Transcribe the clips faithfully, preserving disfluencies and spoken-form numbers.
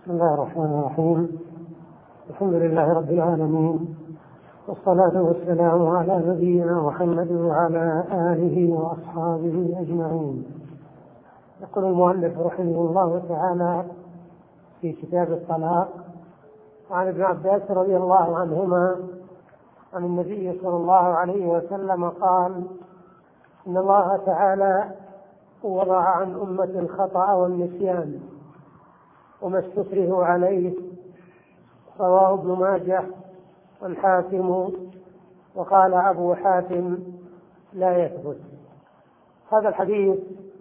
بسم الله الرحمن الرحيم. الحمد لله رب العالمين، والصلاة والسلام على نبينا محمد وعلى آله وأصحابه أجمعين. يقول المؤلف رحمه الله تعالى في كتاب الطلاق: عن ابن عباس رضي الله عنهما عن النبي صلى الله عليه وسلم قال: إن الله تعالى وضع عن أمة الخطأ والنسيان وما استكرهوا عليه. رواه ابن ماجه والحاكم، وقال أبو حاتم لا يثبت. هذا الحديث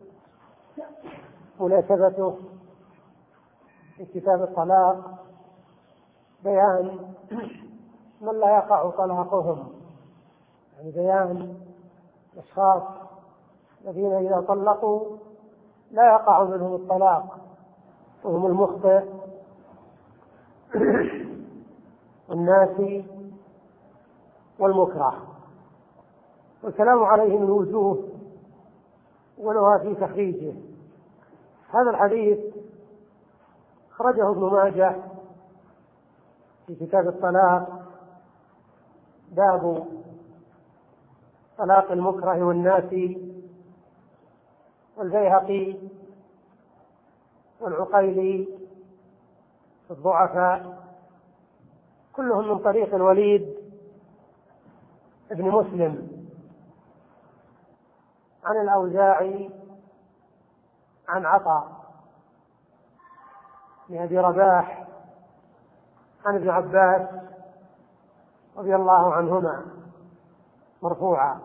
مناسبته في كتاب الطلاق بيان من لا يقع طلاقهم، يعني بيان الأشخاص الذين إذا طلقوا لا يقع منهم الطلاق، وهم المخطئ والناسي والمكره. والكلام عليه من وجوه ولها في تخريجه. هذا الحديث خرجه ابن ماجه في كتاب الطلاق، باب طلاق المكره والناسي، والبيهقي والعقيلي الضعفاء، كلهم من طريق الوليد ابن مسلم عن الأوزاعي عن عطاء بن أبي رباح عن ابن عباس رضي الله عنهما مرفوعا.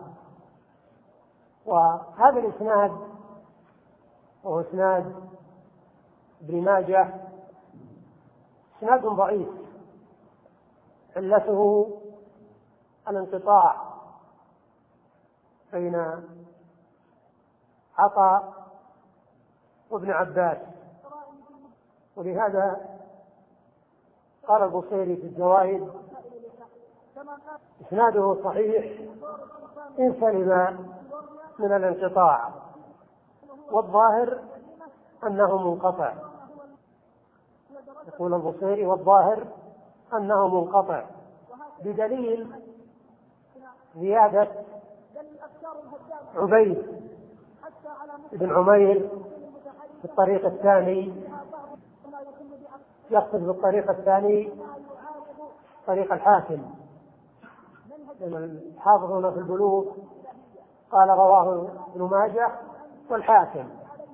وهذا الإسناد وهو إسناد ابن ماجه إسناد ضعيف، علته الانقطاع بين عطاء وابن عباس، ولهذا قال البصيري في الزوائد: إسناده صحيح إن سلم من الانقطاع، والظاهر أنه منقطع. يقول البصيري: والظاهر أنه منقطع، بدليل زيادة عبيد بن عمير في الطريق الثاني، يقصد بالطريق الثاني طريق الحاكم، لأن الحافظون في البلوغ قال رواه ابن ماجه والحاكم،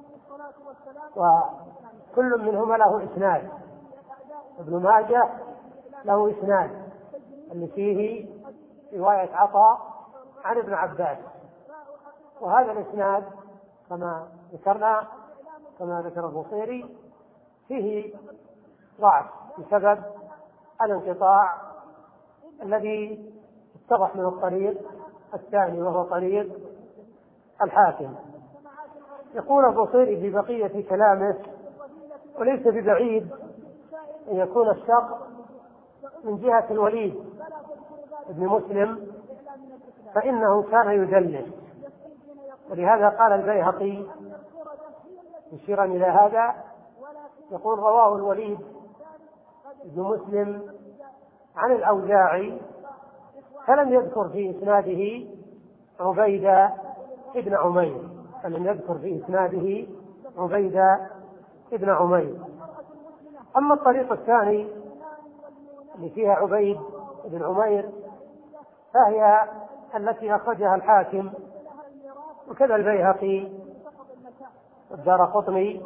وكل منهما له إسناد. ابن ماجه له إسناد اللي فيه رواية عطاء عن ابن عباس، وهذا الإسناد كما ذكرنا كما ذكر البصيري فيه ضعف بسبب الانقطاع الذي اتضح من الطريق الثاني وهو طريق الحاكم. يقول البصيري في بقية كلامه: وليس ببعيد أن يكون الشق من جهة الوليد ابن مسلم، فإنه كان يدلس، ولهذا قال البيهقي مشيرا إلى هذا، يقول: رواه الوليد ابن مسلم عن الأوزاعي، فلم يذكر في إسناده عبيدة ابن عمير فلم يذكر في إسناده عبيدة ابن عمير. أما الطريق الثاني اللي فيها عبيد بن عمير فهي التي أخرجها الحاكم، وكذا البيهقي والدارقطني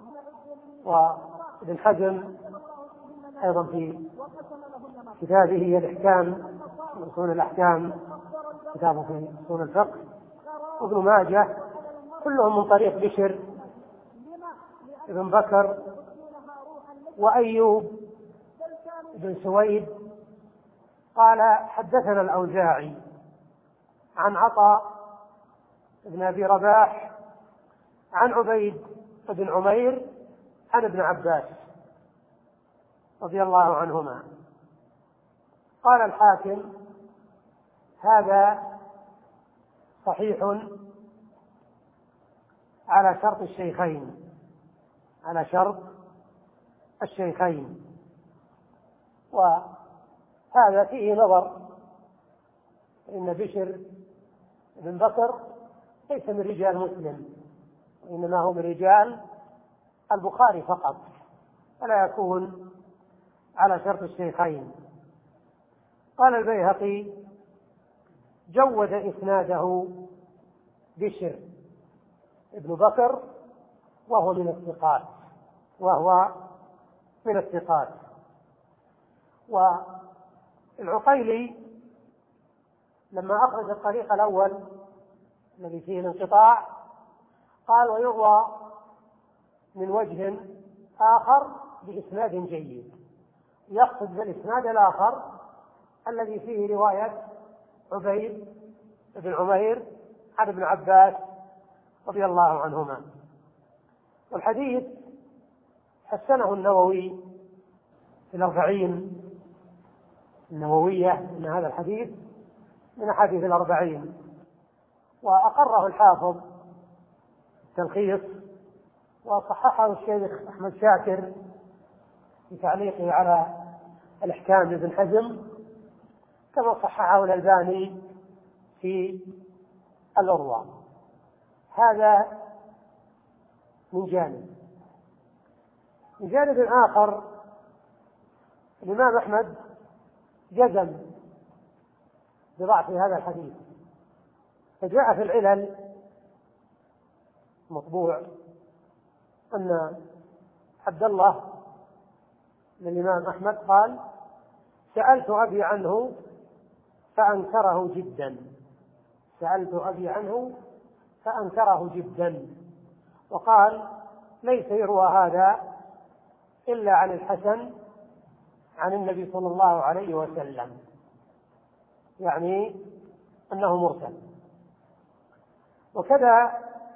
وابن حزم أيضا في كتابه الإحكام أصول الأحكام، كتابه في أصول الفقه، وابن ماجه، كلهم من طريق بشر ابن بكر وأيوب بن سويد قال: حدثنا الأوزاعي عن عطاء بن أبي رباح عن عبيد بن عمير عن ابن عباس رضي الله عنهما. قال الحاكم: هذا صحيح على شرط الشيخين، على شرط الشيخين، وهذا فيه نظر، إن بشر بن بكر ليس من رجال مسلم، وإنما هو من رجال البخاري فقط، ولا يكون على شرط الشيخين. قال البيهقي: جود إسناده بشر ابن بكر وهو من الثقات وهو من الثقات. والعقيلي لما أخرج الطريق الأول الذي فيه الانقطاع قال: ويروى من وجه آخر بإسناد جيد، يقصد بالإسناد الآخر الذي فيه رواية عبيد بن عمير عن ابن عباس رضي الله عنهما. والحديث حسنه النووي في الأربعين النووية، إن هذا الحديث من أحاديث الأربعين، وأقره الحافظ التلخيص، وصححه الشيخ أحمد شاكر في تعليقه على الإحكام لابن حزم، كما صححه الألباني في الأروى. هذا من جانب. من جانب آخر الإمام أحمد جزم بضعف هذا الحديث، فجاء في العلل مطبوع أن عبد الله للإمام أحمد قال: سألت أبي عنه فأنكره جدا سألت أبي عنه فأنكره جدا وقال: ليس يروى هذا إلا عن الحسن عن النبي صلى الله عليه وسلم، يعني أنه مرسل. وكذا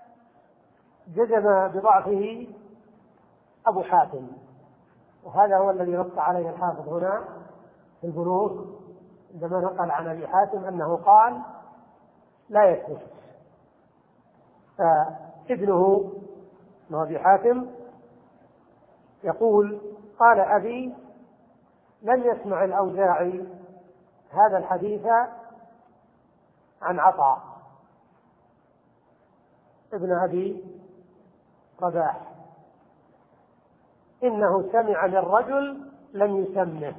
جزم بضعفه أبو حاتم، وهذا هو الذي نص عليه الحافظ هنا في البلوغ عندما نقل عن أبي حاتم أنه قال: لا يثبت. فابنه ابن أبي حاتم يقول: قال أبي: لم يسمع الأوزاعي هذا الحديث عن عطاء ابن أبي رباح، إنه سمع من رجل لم يسمه.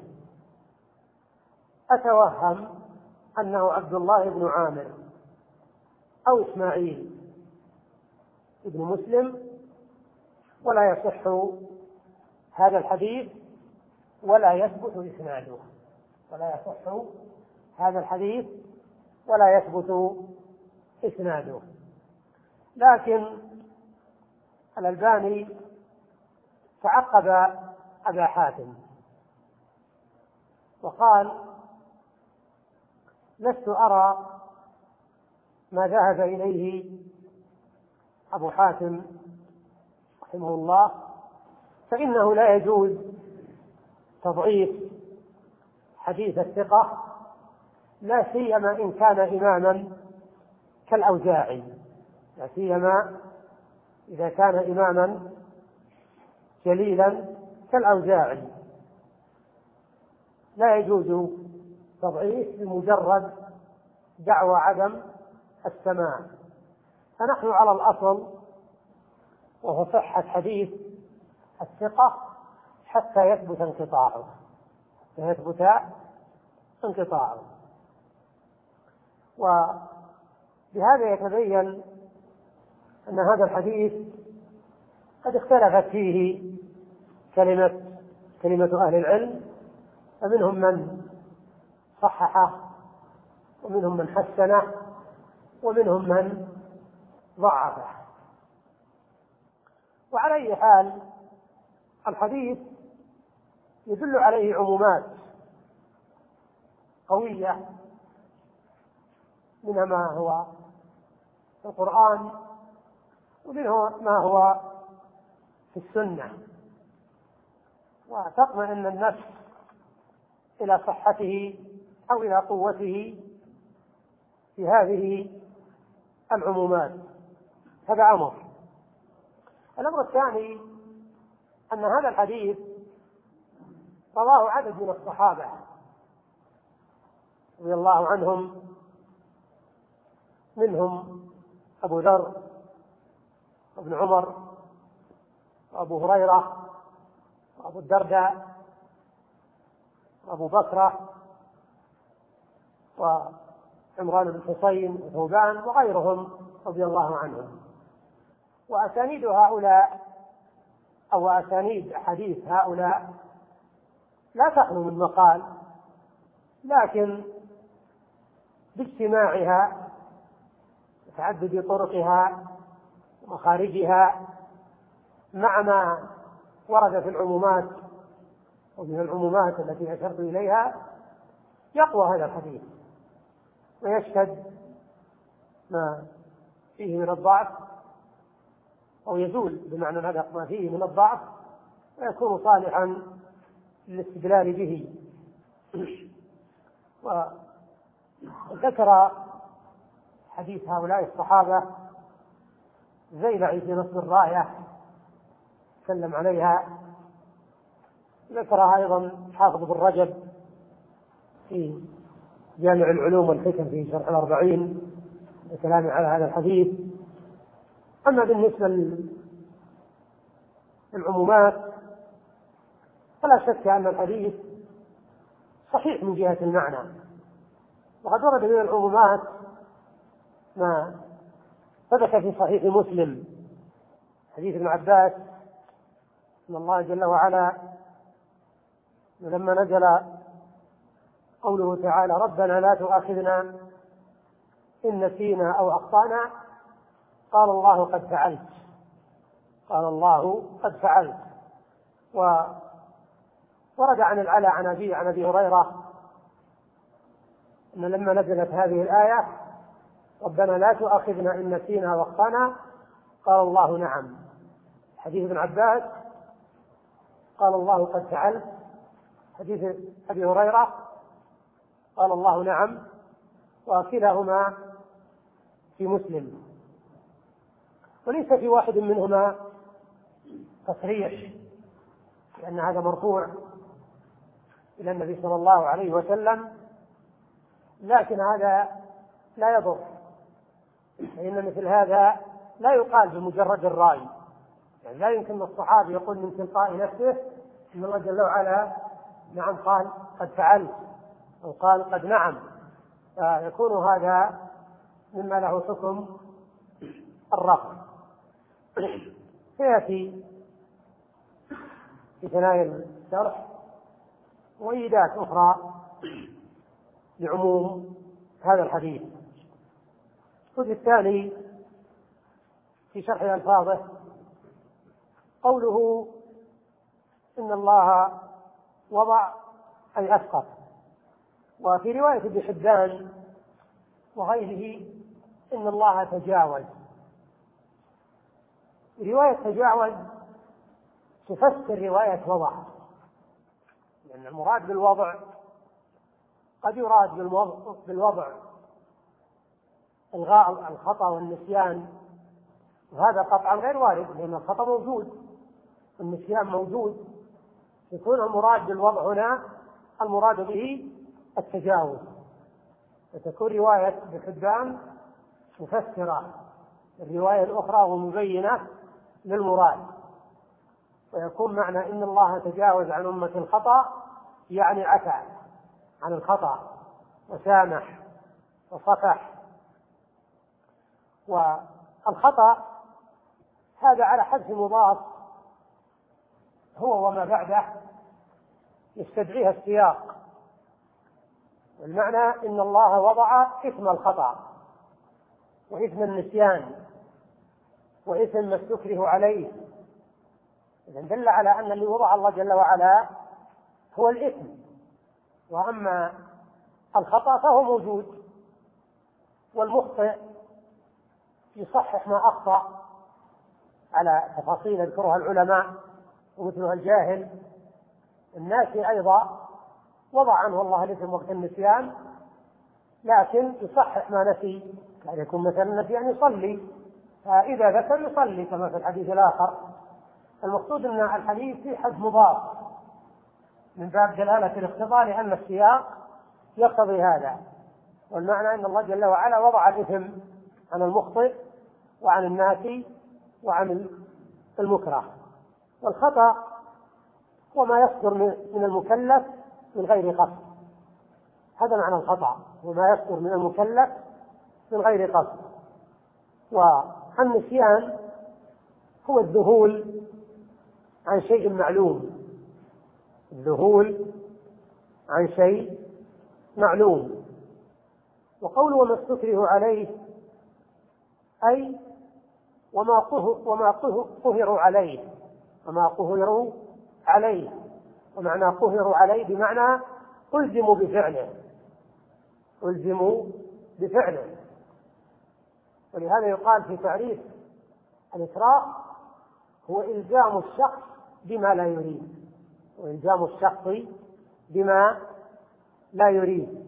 أتوهم أنه عبد الله بن عامر أو إسماعيل ابن مسلم، ولا يصح هذا الحديث ولا يثبت إسناده ولا يصح هذا الحديث ولا يثبت إسناده. لكن الألباني تعقب أبا حاتم وقال: لست أرى ما ذهب إليه أبو حاتم رحمه الله، فإنه لا يجوز تضعيف حديث الثقة، لا سيما إن كان إماما كالأوزاعي، لا سيما إذا كان إماما جليلا كالأوزاعي، لا يجوز تضعيف بمجرد دعوى عدم السماع. فنحن على الأصل وهو صحة حديث الثقة حتى يثبت انقطاعه حتى يثبت انقطاعه وبهذا يتبين أن هذا الحديث قد اختلفت فيه كلمة كلمة أهل العلم، فمنهم من صححه ومنهم من حسنه ومنهم من ضعفه. وعلى أي حال الحديث يدل عليه عمومات قوية، منها ما هو في القرآن ومنه ما هو في السنة، وتطمئن النفس إلى صحته أو إلى قوته في هذه العمومات. هذا أمر. الأمر الثاني أن هذا الحديث رواه عدد من الصحابة رضي الله عنهم، منهم أبو ذر وابن عمر وأبو هريرة وأبو الدرداء وأبو بكرة وعمران بن حسين وثوبان وغيرهم رضي الله عنهم. وأسانيد هؤلاء أو أسانيد حديث هؤلاء لا تخلو من مقال، لكن باجتماعها وتعدد طرقها ومخارجها مع ما ورد في العمومات ومن العمومات التي أشرت إليها يقوى هذا الحديث ويشهد ما فيه من الضعف، أو يزول بمعنى هذا ما فيه من الضعف، ويكون صالحا للاستدلال به. وذكر حديث هؤلاء الصحابة زيلعي في نصب الراية سلم عليها، ذكرها أيضا حافظ بن رجب في جامع العلوم والحكم في شرح الأربعين بكلام على هذا الحديث. أما بالنسبة للعمومات فلا شك أن الحديث صحيح من جهة المعنى، وقد ورد من العمومات ما ثبت في صحيح مسلم حديث ابن عباس أن الله جل وعلا لما نزل قوله تعالى ربنا لا تؤاخذنا إن نسينا أو أخطأنا قال الله قد فعلت قال الله قد فعلت. وورد عن العلاء عن أبي عن أبي هريرة أن لما نزلت هذه الآية ربنا لا تؤاخذنا إن نسينا واخطأنا قال الله نعم. حديث ابن عباس قال الله قد فعلت، حديث أبي هريرة قال الله نعم، وكلاهما في مسلم، وليس في واحد منهما تصريح لأن هذا مرفوع إلى النبي صلى الله عليه وسلم، لكن هذا لا يضر، فإن مثل هذا لا يقال بمجرد الرأي، يعني لا يمكن الصحابي يقول من تلقاء نفسه إن الله جل وعلا نعم قال قد فعلت أو قال قد نعم، فيكون هذا مما له حكم الرفع. سيأتي في ثنايا الشرح وإيدات أخرى لعموم هذا الحديث. الجزء الثاني في شرح ألفاظه قوله إن الله وضع أي أسقط، وفي رواية ابن حبان وغيره إن الله تجاوز. رواية تجاوز تفسر رواية وضع، لأن المراد بالوضع قد يراد بالوضع إلغاء الخطأ والنسيان، وهذا قطعا غير وارد لأن الخطأ موجود والنسيان موجود، يكون المراد بالوضع هنا المراد به التجاوز، وتكون رواية ابن حبان مفسرة الرواية الأخرى ومبينة للمراد، ويكون معنى إن الله تجاوز عن أمة الخطأ يعني عفى عن الخطأ وسامح وصفح. والخطأ هذا على حذف مضاف هو وما بعده يستدعيها السياق، والمعنى إن الله وضع إثم الخطأ وإثم النسيان وإثم ما استكره عليه، إذن دل على أن اللي وضع الله جل وعلا هو الإثم، وأما الخطأ فهو موجود، والمخطئ يصحح ما أخطأ على تفاصيل يذكرها العلماء ومثلها الجاهل. الناسي أيضا وضع عنه الله الإثم وقت النسيان، لكن يصحح ما نسي، كان يكون مثلا نسي أن يصلي فإذا ذكر يصلي كما في الحديث الآخر. المقصود أن الحديث في حد مضاف من باب دلالة الاقتضاء، لأن السياق يقتضي هذا. والمعنى أن الله جل وعلا وضع الإثم عن المخطئ وعن الناسي وعن المكره. والخطأ هو ما يصدر من المكلف من غير قصد، هذا معنى الخطأ، وما يصدر من المكلف من غير قصد. والنسيان هو الذهول عن شيء معلوم، الذهول عن شيء معلوم. وقوله وما استكره عليه أي وما وما قهروا عليه، وما قهروا عليه، ومعنى قهروا عليه بمعنى ألزموا بفعله، ألزموا بفعله. ولهذا يقال في تعريف الإكراه هو إلزام الشخص بما لا يريد، وإلزام الشخص بما لا يريد.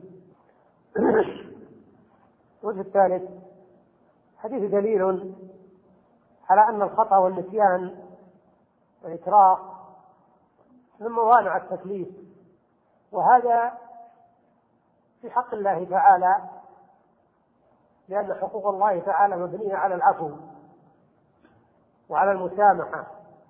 الوجه الثالث حديث دليل على أن الخطأ والنسيان والإكراه من موانع التكليف، وهذا في حق الله تعالى، لأن حقوق الله تعالى مبنية على العفو وعلى المسامحة.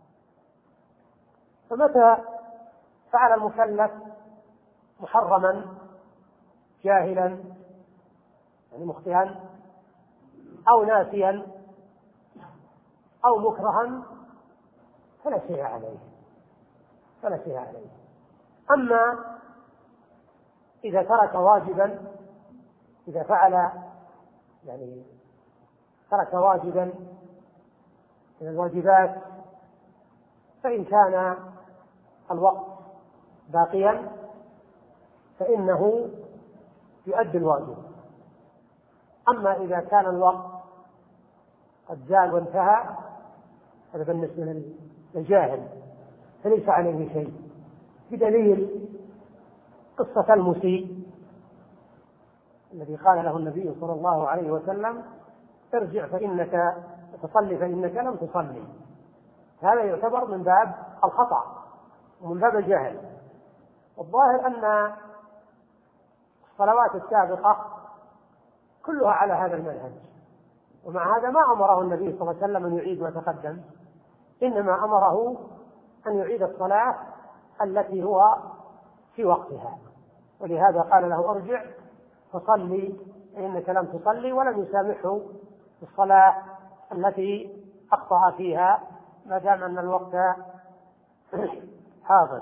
فمتى فعل المكلف محرما جاهلا يعني مخطئا أو ناسيا أو مكرها فلا شيء عليه، فلا شيء عليه. أما إذا ترك واجبا، إذا فعل يعني ترك واجبا من الواجبات، فإن كان الوقت باقيا فإنه يؤدي الواجب. أما إذا كان الوقت قد زال وانتهى هذا بالنسبة للجاهل فليس عليه شيء، بدليل قصة المسيء الذي قال له النبي صلى الله عليه وسلم ارجع فإنك تصلي فإنك لم تصلي. هذا يعتبر من باب الخطأ ومن باب الجهل. والظاهر أن الصلوات السابقة كلها على هذا المنهج، ومع هذا ما أمره النبي صلى الله عليه وسلم أن يعيد ويتقدم، إنما أمره أن يعيد الصلاة التي هو في وقتها. ولهذا قال له ارجع فصلي فإنك لم تصلي، ولم يسامحه في الصلاة التي أخطأ فيها ما دام أن الوقت حاضر.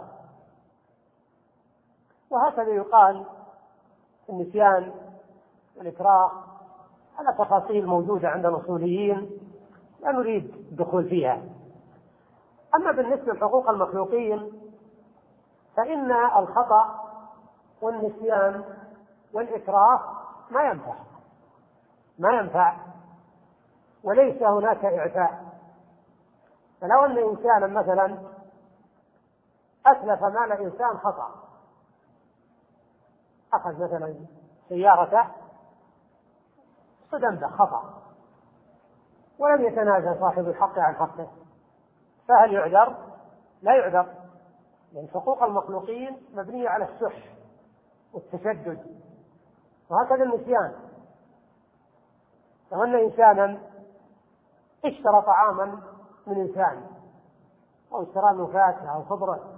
وهكذا يقال النسيان والإكراه على تفاصيل موجودة عند الأصوليين لا نريد الدخول فيها. أما بالنسبة لحقوق المخلوقين فإن الخطأ والنسيان والإكراه ما ينفع ما ينفع وليس هناك إعفاء. فلو أن إنسانا مثلا أتلف مال إنسان خطأ، أخذ مثلا سيارته صدم به خطأ ولم يتنازل صاحب الحق عن حقه، فهل يعذر؟ لا يعذر، لأن حقوق المخلوقين مبنية على السح والتشدد. وهكذا النسيان، لو أن إنسانا اشترى طعاما من إنسان أو اشترى له فاكهة أو خضرة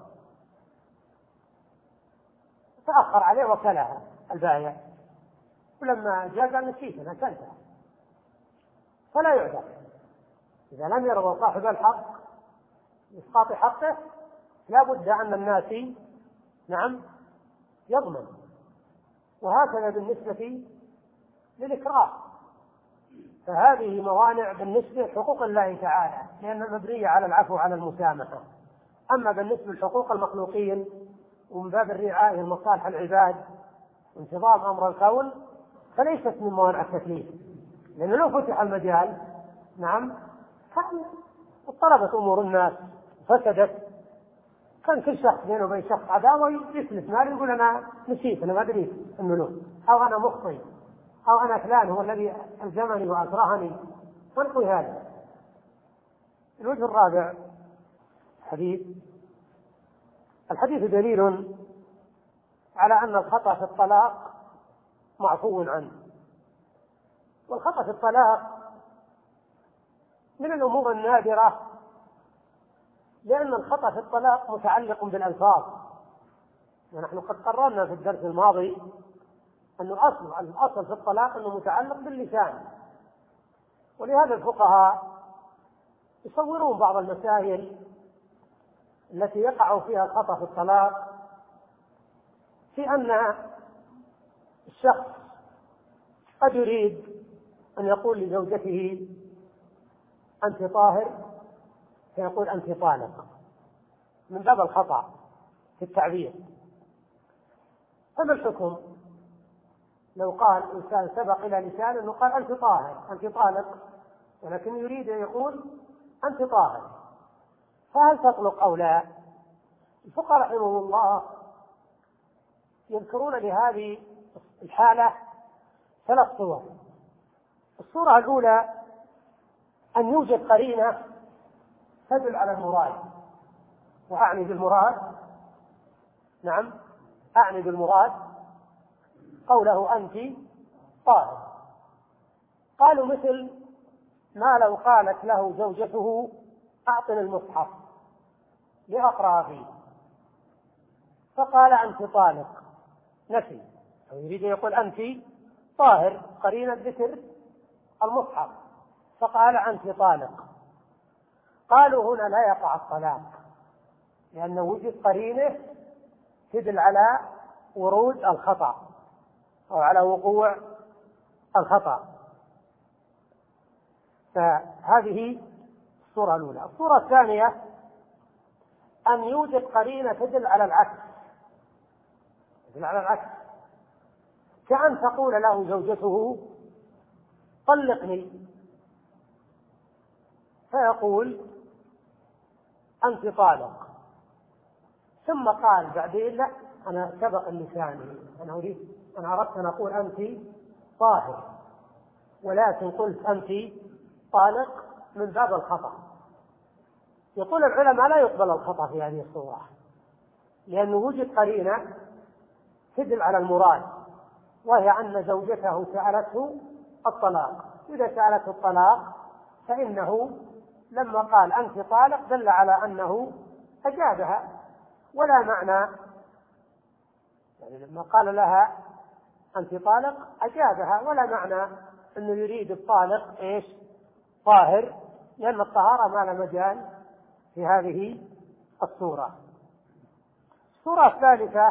تأخر عليه وكلها البائع، ولما جاء قال نسيت أنا أكلتها، فلا يعذر. إذا لم يرضى صاحب الحق بإسقاط حقه لا بد أن الناس نعم يضمن. وهكذا بالنسبة للإكراه، فهذه موانع بالنسبة لحقوق الله تعالى لأنها مبنية على العفو وعلى المسامحة. أما بالنسبة لحقوق المخلوقين ومن باب الرعاية لمصالح العباد وانتظام أمر الكون فليست من موانع التكليف، لأنه لو فتح المجال نعم كان اضطربت أمور الناس فسدت، كان كل شخص بينه وبين شخص عداوة يسلف مال يقول أنا نسيت أنا ما أدري أنه له، أو أنا مخطئ، أو أنا فلان هو الذي ألزمني وأكرهني، ونقول هذا. الوجه الرابع حديث الحديث دليل على أن الخطأ في الطلاق معفو عنه، والخطأ في الطلاق من الأمور النادرة، لأن الخطأ في الطلاق متعلق بالألفاظ، ونحن قد قررنا في الدرس الماضي أن الأصل الأصل في الطلاق أنه متعلق باللسان، ولهذا الفقهاء يصورون بعض المسائل التي يقع فيها الخطأ في الطلاق في أن الشخص قد يريد أن يقول لزوجته أنت طاهر فيقول أنت طالق، من باب الخطأ في التعبير. فما الحكم لو قال إنسان سبق إلى لسانه أنه قال أنت طاهر أنت طالق، ولكن يريد أن يقول أنت طاهر، فهل تطلق أو لا؟ الفقهاء رحمهم الله يذكرون لهذه الحالة ثلاث صور. الصورة الأولى أن يوجد قرينة تدل على المراد، وأعني بالمراد نعم أعني بالمراد قوله أنت طاهر. قالوا مثل ما لو قالت له زوجته أعطني المصحف لأقرأ فيه، فقال أنت طالق، نفي، أو يريد أن يقول أنت طاهر، قرينة ذكر المصحف، فقال أنت طالق. قالوا هنا لا يقع الطلاق، لأنه وجد قرينة تدل على ورود الخطأ أو على وقوع الخطأ. فهذه الصورة الأولى. الصورة الثانية أن يوجد قرينة تدل على العكس، تدل على العكس، كأن تقول له زوجته طلقني، فيقول أنت طالق، ثم قال بعدين لا أنا سبق اللسان، أنا أريد أنا أردت أن أقول أنت طاهر، ولكن قلت أنت طالق، من باب الخطأ. يقول العلماء لا يقبل الخطأ في هذه الصورة، لأنه وجد قرينة تدل على المراد، وهي أن زوجته سألته الطلاق. إذا سألته الطلاق فإنه لما قال أنت طالق دل على أنه أجابها، ولا معنى يعني لما قال لها أنت طالق أجابها، ولا معنى أنه يريد الطالق إيش طاهر، لأن الطهارة ما له مجال في هذه الصورة. الصورة الثالثة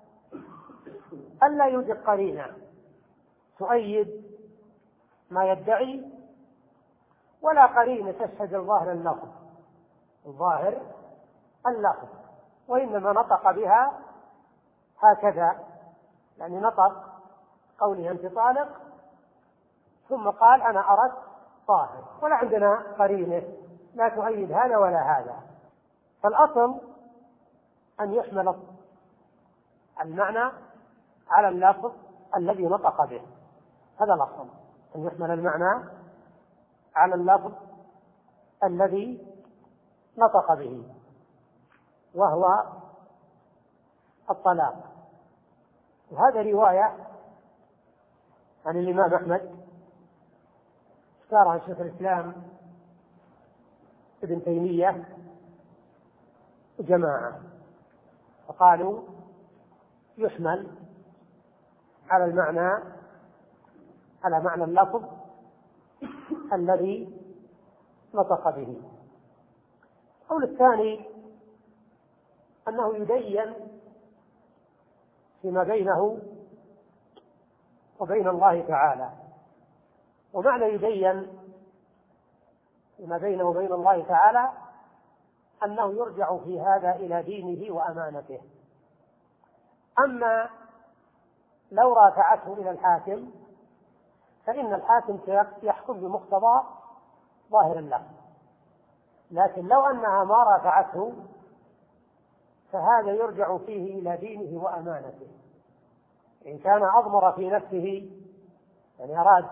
ألا يوجد قرينة تؤيد ما يدعي، ولا قرينة تشهد الظاهر اللفظ الظاهر اللفظ وإنما نطق بها هكذا، يعني نطق قوله أنت طالق ثم قال أنا أردت طاهر، ولا عندنا قرينة لا تؤيد هذا ولا هذا. فالأصل أن يحمل المعنى على اللفظ الذي نطق به، هذا الأصل، أن يحمل المعنى على اللفظ الذي نطق به، وهو الطلاق. وهذا رواية عن الإمام أحمد اختارها شيخ الإسلام ابن تيمية وجماعة، فقالوا يحمل على المعنى على معنى اللفظ الذي نطق به. القول الثاني أنه يبين فيما بينه وبين الله تعالى، ومعنى يبين فيما بينه وبين الله تعالى أنه يرجع في هذا إلى دينه وأمانته. أما لو رافعته إلى الحاكم فإن الحاكم يحكم بمقتضى ظاهر اللفظ، لكن لو أنها ما رافعته فهذا يرجع فيه إلى دينه وأمانته. إن كان أضمر في نفسه يعني أراد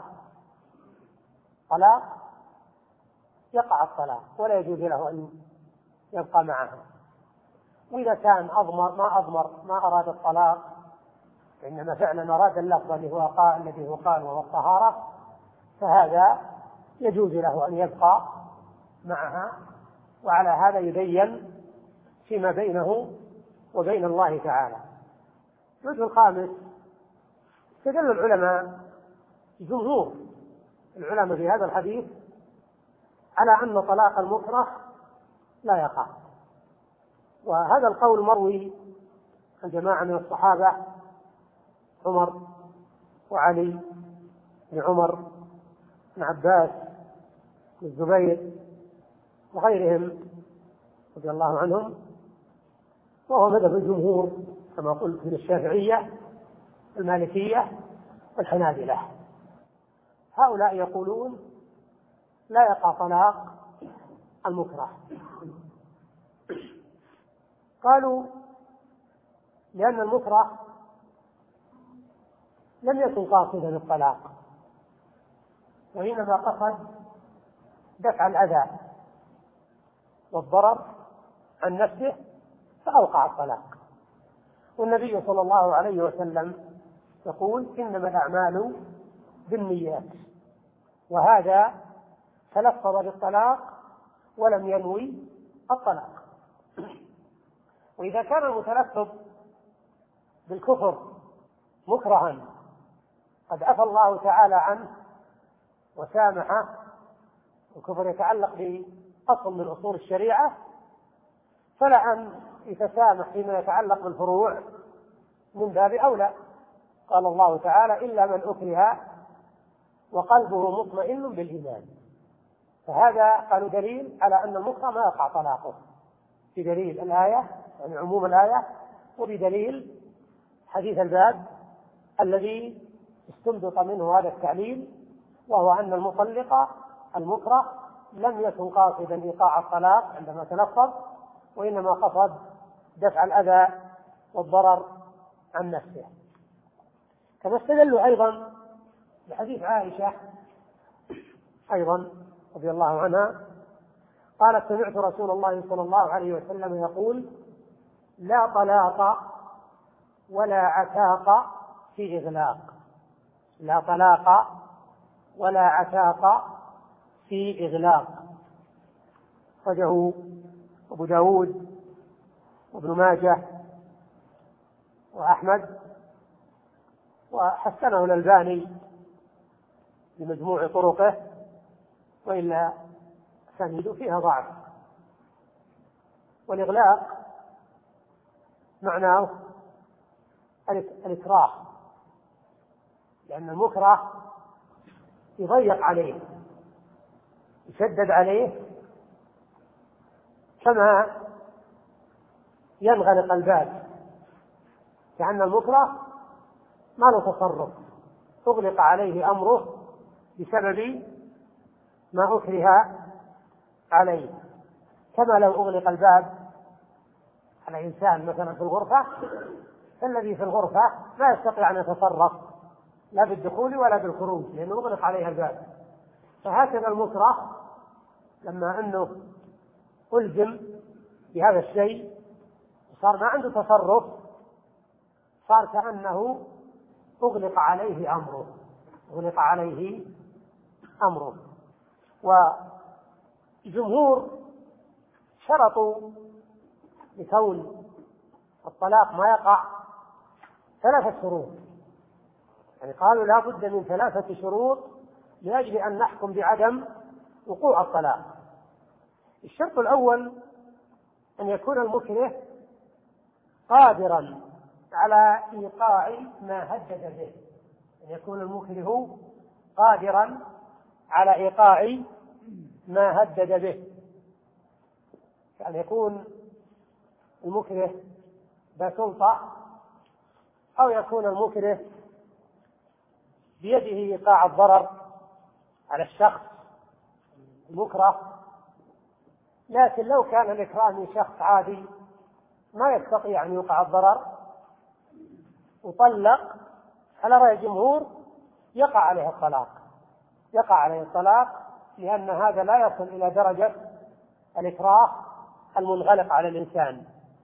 طلاق يقع الطلاق ولا يجوز له أن يبقى معها، وإذا كان أضمر ما أضمر ما أراد الطلاق، إنما فعلا أراد اللفظ الذي هو قال الذي هو قال وهو الطهارة، فهذا يجوز له أن يبقى معها، وعلى هذا يبين فيما بينه وبين الله تعالى. الوجه الخامس، استدل العلماء جمهور العلماء في هذا الحديث على أن طلاق المكره لا يقع، وهذا القول مروي عن جماعة من الصحابة عمر وعلي بن عمر بن عباس بن الزبير وغيرهم رضي الله عنهم، وهو مذهب الجمهور كما قلت من الشافعية المالكية والحنابلة. هؤلاء يقولون لا يقع طلاق المكره، قالوا لأن المكره لم يكن قاصدا الطلاق، وإنما قصد دفع الأذى والضرر عن نفسه فأوقع الطلاق. والنبي صلى الله عليه وسلم يقول إنما الأعمال بالنيات، وهذا تلفظ بالطلاق ولم ينوي الطلاق. وإذا كان المتلفظ بالكفر مكرها قد عفى الله تعالى عنه وسامحه، الكفر يتعلق بأصل من أصول الشريعة، فلا أن يتسامح فيما يتعلق بالفروع من باب أولى. قال الله تعالى إلا من أكره وقلبه مطمئن بالإيمان، فهذا قالوا دليل على أن المكره ما يقع طلاقه، بدليل الآية يعني عموم الآية، وبدليل حديث الباب الذي استنبط منه هذا التعليل، وهو أن المطلق المكره لم يكن قاصدا إيقاع الطلاق عندما تلفظ، وإنما قصد دفع الأذى والضرر عن نفسه. كما استدلوا أيضا بحديث عائشة أيضا رضي الله عنها قالت سمعت رسول الله صلى الله عليه وسلم يقول لا طلاق ولا عتاق في إغلاق، لا طلاق ولا عتاق في إغلاق. أخرجه أبو داود وابن ماجه وأحمد، وحسنه الألباني بمجموع طرقه، وإلا سند فيها ضعف. والإغلاق معناه الإكراه، لأن المكره يضيق عليه يشدد عليه كما ينغلق الباب، لأن المكره ما له تصرف، أغلق عليه أمره بسبب ما أكره عليه، كما لو أغلق الباب على إنسان مثلا في الغرفة، فالذي في الغرفة لا يستطيع أن يتصرف لا بالدخول ولا بالخروج لأنه أغلق عليه الباب. فهكذا المكره لما أنه ألزم بهذا الشيء صار ما عنده تصرف، صار كأنه أغلق عليه أمره أغلق عليه أمره. وجمهور شرطوا لكون الطلاق ما يقع ثلاثة شروط، يعني قالوا لا بد من ثلاثة شروط لأجل أن نحكم بعدم وقوع الطلاق. الشرط الأول أن يكون المكره قادرا على إيقاع ما هدد به، أن يكون المكره قادرا على إيقاع ما هدد به، يعني يكون المكره بسلطة، أو يكون المكره بيده إيقاع الضرر على الشخص المكره. لكن لو كان الإكراه من شخص عادي ما يستطيع أن يوقع الضرر وطلق، على رأي الجمهور يقع عليه الطلاق يقع عليه الطلاق لأن هذا لا يصل إلى درجة الإكراه المنغلق على الإنسان.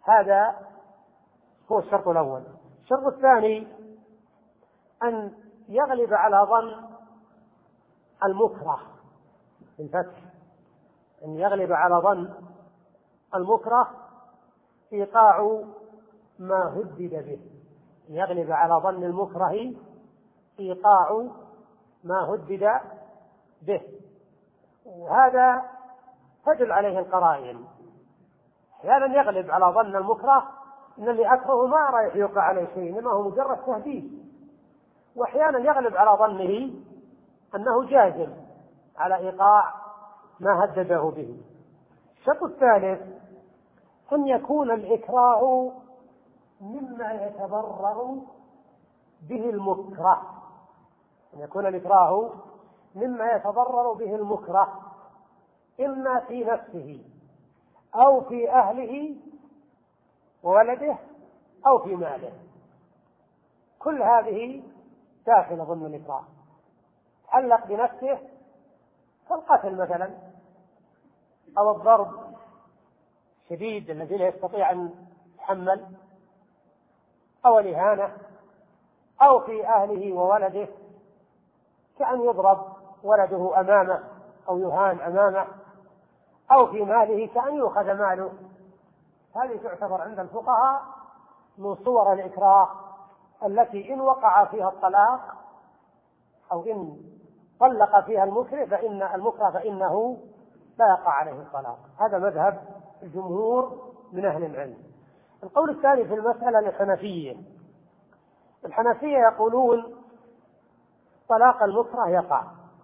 هذا هو الشرط الأول. الشرط الثاني أن يغلب على ظن المكره بالفتح، أن يغلب على ظن المكره إيقاع ما هدد به، يغلب على ظن المكره إيقاع ما هدد به، وهذا تدل عليه القرائن. أحيانا يغلب على ظن المكره إن اللي أكره ما رايح يوقع عليه شيء، إنما هو مجرد تهديد، وأحيانا يغلب على ظنه أنه جازم على إيقاع ما هدده به. الشرط الثالث أن يكون الإكراه مما يتضرر به المكره، أن يكون الإكراه مما يتضرر به المكره، إما في نفسه أو في أهله وولده أو في ماله. كل هذه داخل ضمن الإكراه. تعلق بنفسه كالقتل مثلا، أو الضرب شديد الذي لا يستطيع أن يتحمل، أو الإهانة، أو في أهله وولده كأن يضرب ولده أمامه أو يهان أمامه، أو في ماله كأن يؤخذ ماله. هذه تعتبر عند الفقهاء من صور الإكراه التي إن وقع فيها الطلاق أو إن طلق فيها المكره فإن المكره فإنه لا يقع عليه الطلاق. هذا مذهب الجمهور من أهل العلم. القول الثاني في المسألة الحنفية. الحنفية يقولون طلاق المكره يقع.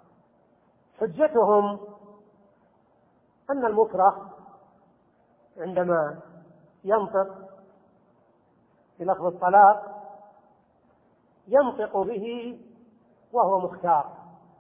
حجتهم أن المكره عندما ينطق بلفظ الطلاق ينطق به وهو مختار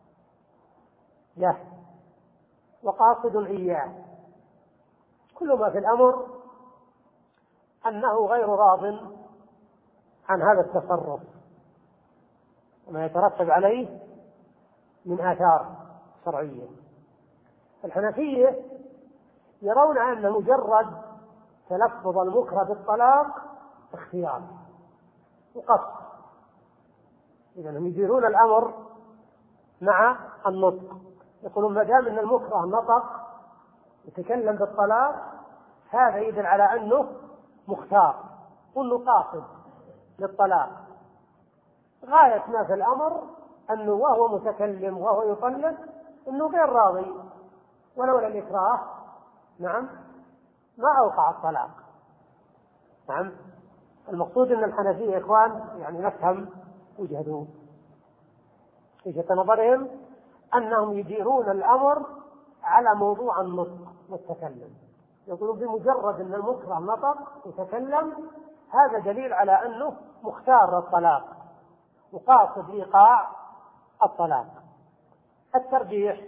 له وقاصد إياه، كل ما في الأمر أنه غير راض عن هذا التصرف وما يترتب عليه من آثار شرعية. الحنفية يرون أن مجرد تلفظ المكره بالطلاق اختيار وقصد، إذن هم يديرون الأمر مع النطق. يقولون ما دام أن المكره نطق يتكلم بالطلاق هذا يدل على أنه مختار وأنه قاصد للطلاق. غاية ما في الأمر أنه وهو متكلم وهو يطلق أنه غير راضي، ولولا الإكراه نعم ما أوقع الطلاق. نعم المقصود أن الحنفية يا إخوان يعني نفهم وجهة وجهة نظرهم أنهم يديرون الأمر على موضوع النطق والتكلم. يقولون بمجرد أن المكره نطق وتكلم هذا دليل على أنه مختار الطلاق وقاصد إيقاع الطلاق. الترجيح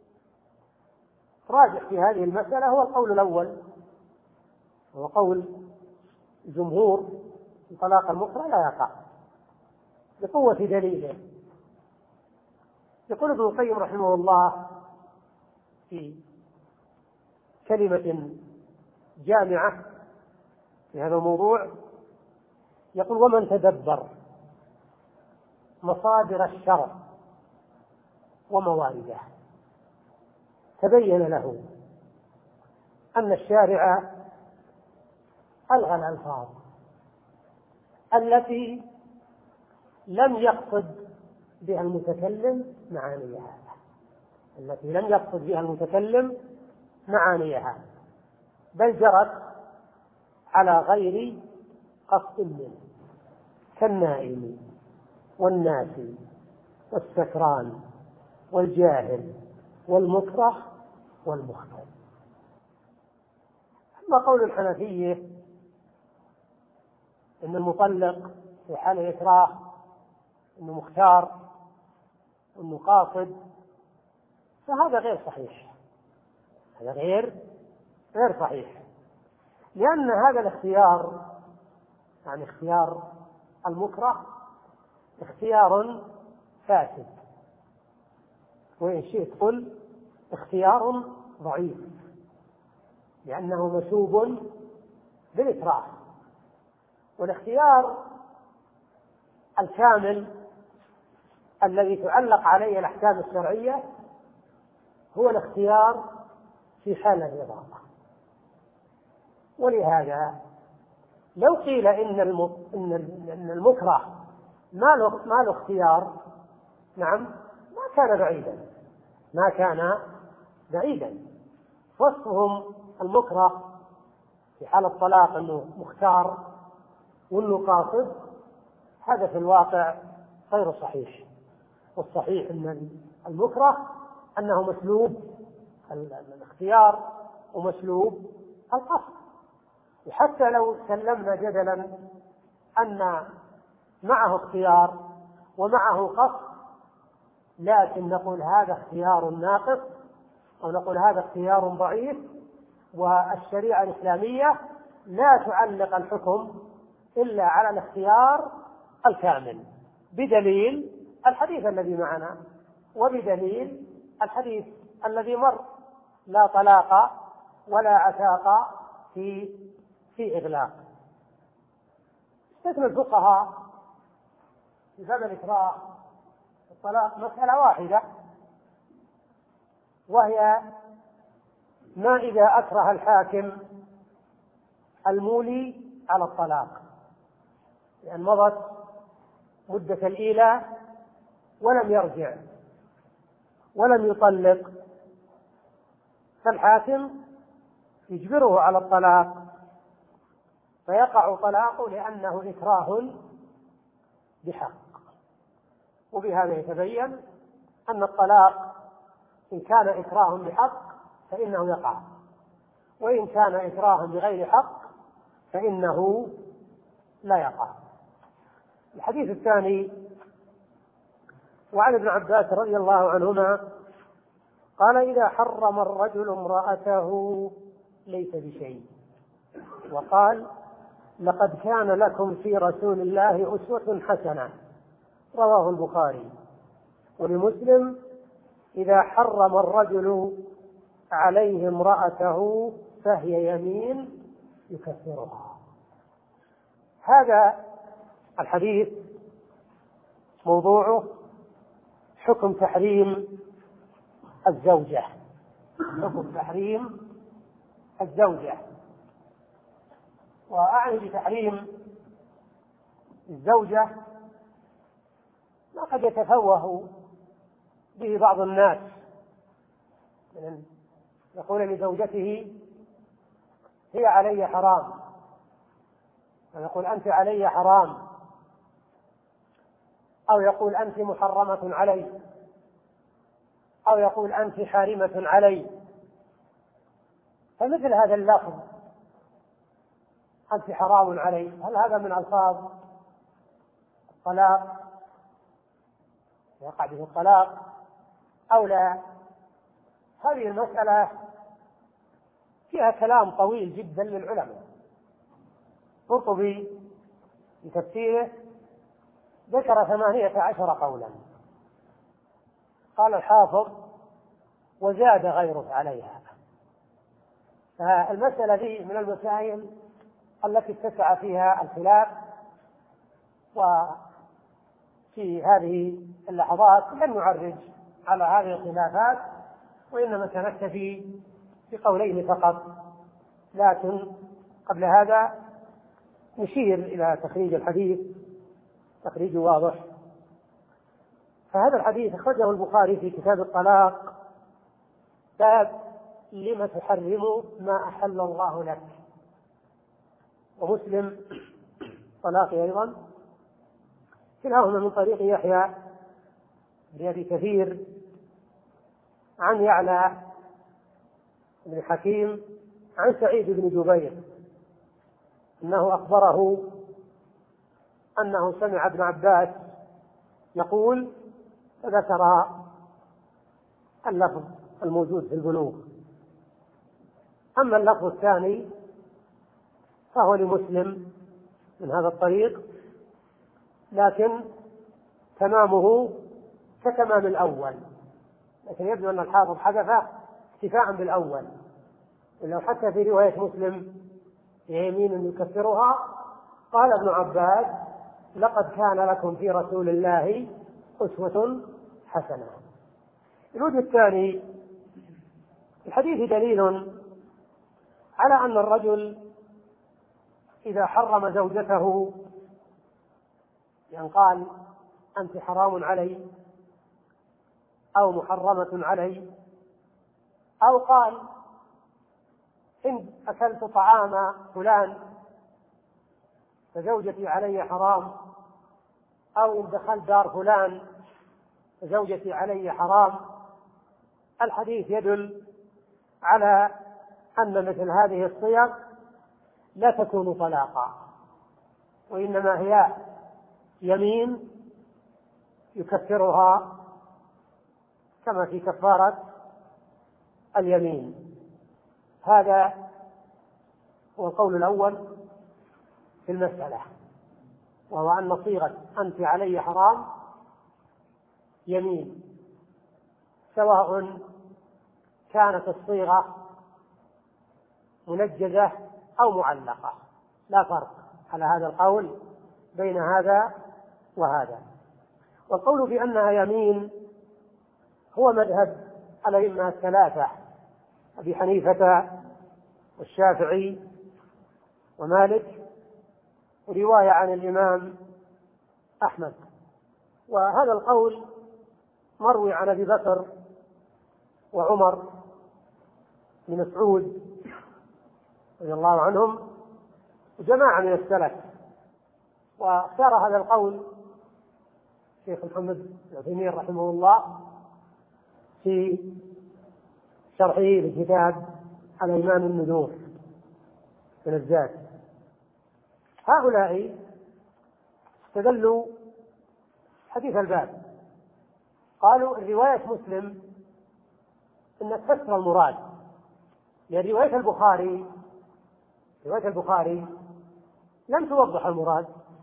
راجح في هذه المسألة هو القول الأول، هو قول الجمهور في طلاق المكره لا يقع بقوة دليله. يقول ابن القيم رحمه الله في كلمة جامعة في هذا الموضوع، يقول ومن تدبر مصادر الشرع وموارده تبين له أن الشارع ألغى الألفاظ التي لم يقصد بها المتكلم معانيها، التي لم يقصد بها المتكلم معانيها بل جرت على غير قصد منه، كالنائم والناسي والسكران والجاهل والمكره والمختل. أما قول الحنفية إن المطلق في حال الإكراه إنه مختار إنه قاصد، فهذا غير صحيح، هذا غير غير صحيح، لأن هذا الاختيار يعني اختيار المكره اختيار فاسد، وإن شئت قل اختيار ضعيف، لأنه مسوب بالإكراه. والاختيار الكامل الذي تعلق عليه الأحكام الشرعية هو الاختيار في حال الرضا. ولهذا لو قيل إن إن المكره ما له ما له اختيار، نعم، ما كان بعيدا ما كان بعيدا وصفهم المكره في حال الطلاق أنه مختار وأنه قاصد، هذا في الواقع غير صحيح. والصحيح أن المكره أنه مسلوب الاختيار ومسلوب القصد. وحتى لو سلمنا جدلا أن معه اختيار ومعه قصد، لكن نقول هذا اختيار ناقص أو نقول هذا اختيار ضعيف، والشريعة الإسلامية لا تعلق الحكم إلا على الاختيار الكامل بدليل الحديث الذي معنا وبدليل الحديث الذي مر: لا طلاق ولا عتاق في في إغلاق. استثنى الفقهاء في باب الإكراه الطلاق مسألة واحدة، وهي ما إذا أكره الحاكم المولي على الطلاق، لأن مضت مدة الإيلاء ولم يرجع ولم يطلق، فالحاكم يجبره على الطلاق فيقع طلاقه لأنه إكراه بحق. وبهذا يتبين أن الطلاق إن كان إكراه بحق فإنه يقع، وإن كان إكراه بغير حق فإنه لا يقع. الحديث الثاني: وعن ابن عباس رضي الله عنهما قال: إذا حرم الرجل امرأته ليس بشيء. وقال: لقد كان لكم في رسول الله أسوة حسنة. رواه البخاري. ولمسلم: إذا حرم الرجل عليه امرأته فهي يمين يكفرها. هذا الحديث موضوعه حكم تحريم الزوجة، حكم تحريم الزوجة. وأعني بتحريم الزوجة ما قد يتفوه به بعض الناس، من يقول لزوجته هي علي حرام، ويقول أنت علي حرام، أو يقول أنت محرمة علي، أو يقول أنت حارمة علي. فمثل هذا اللفظ أنت حرام علي، هل هذا من ألفاظ الطلاق يقع به الطلاق أو لا؟ هذه المسألة فيها كلام طويل جدا للعلماء. القرطبي في تفسيره ذكر ثمانية عشر قولا، قال الحافظ: وزاد غيره عليها. فالمسألة دي من المسائل التي اتسع فيها الخلاف، وفي هذه اللحظات لن نعرج على هذه الخلافات، وإنما سنكتفي بقولين فقط. لكن قبل هذا نشير إلى تخريج الحديث، تخريج واضح. فهذا الحديث أخرجه البخاري في كتاب الطلاق، باب لم تحرم ما أحل الله لك. ومسلم طلاق أيضا، كلاهما من طريق يحيى بن أبي كثير عن يعلى بن حكيم عن سعيد بن جبير أنه أخبره أنه سمع ابن عباس يقول، فذكر اللفظ الموجود في البلوغ. أما اللفظ الثاني فهو لمسلم من هذا الطريق، لكن تمامه كتمام الأول، لكن يبدو أن الحافظ حذف اكتفاء بالأول، ولو حتى في رواية مسلم يمين يكفرها؟ قال ابن عباس: لقد كان لكم في رسول الله أسوة حسنة. الوجه الثاني: الحديث دليل على أن الرجل إذا حرم زوجته، يعني قال: أنت حرام علي، أو محرمة علي، أو قال: إن أكلت طعام فلان فزوجتي علي حرام، أو إن دخلت دار فلان فزوجتي علي حرام. الحديث يدل على أن مثل هذه الصيغ لا تكون طلاقا، وإنما هي يمين يكفرها كما في كفارة اليمين. هذا هو القول الأول في المسألة، وهو أن صيغة أنت علي حرام يمين، سواء كانت الصيغة منجزة أو معلقة، لا فرق على هذا القول بين هذا وهذا. والقول بأنها يمين هو مذهب الأئمة الثلاثة: أبي حنيفة والشافعي ومالك، ورواية عن الإمام أحمد. وهذا القول مروي عن أبي بكر وعمر بن مسعود رضي الله عنهم وجماعة من السلف. واختار هذا القول الشيخ محمد بن عثيمين رحمه الله في شرحه لكتاب الأيمان النذور من الزاد. هؤلاء استدلوا حديث الباب، قالوا الرواية مسلم إن كسر المراد، لأن رواية البخاري رواية البخاري لم توضح المراد.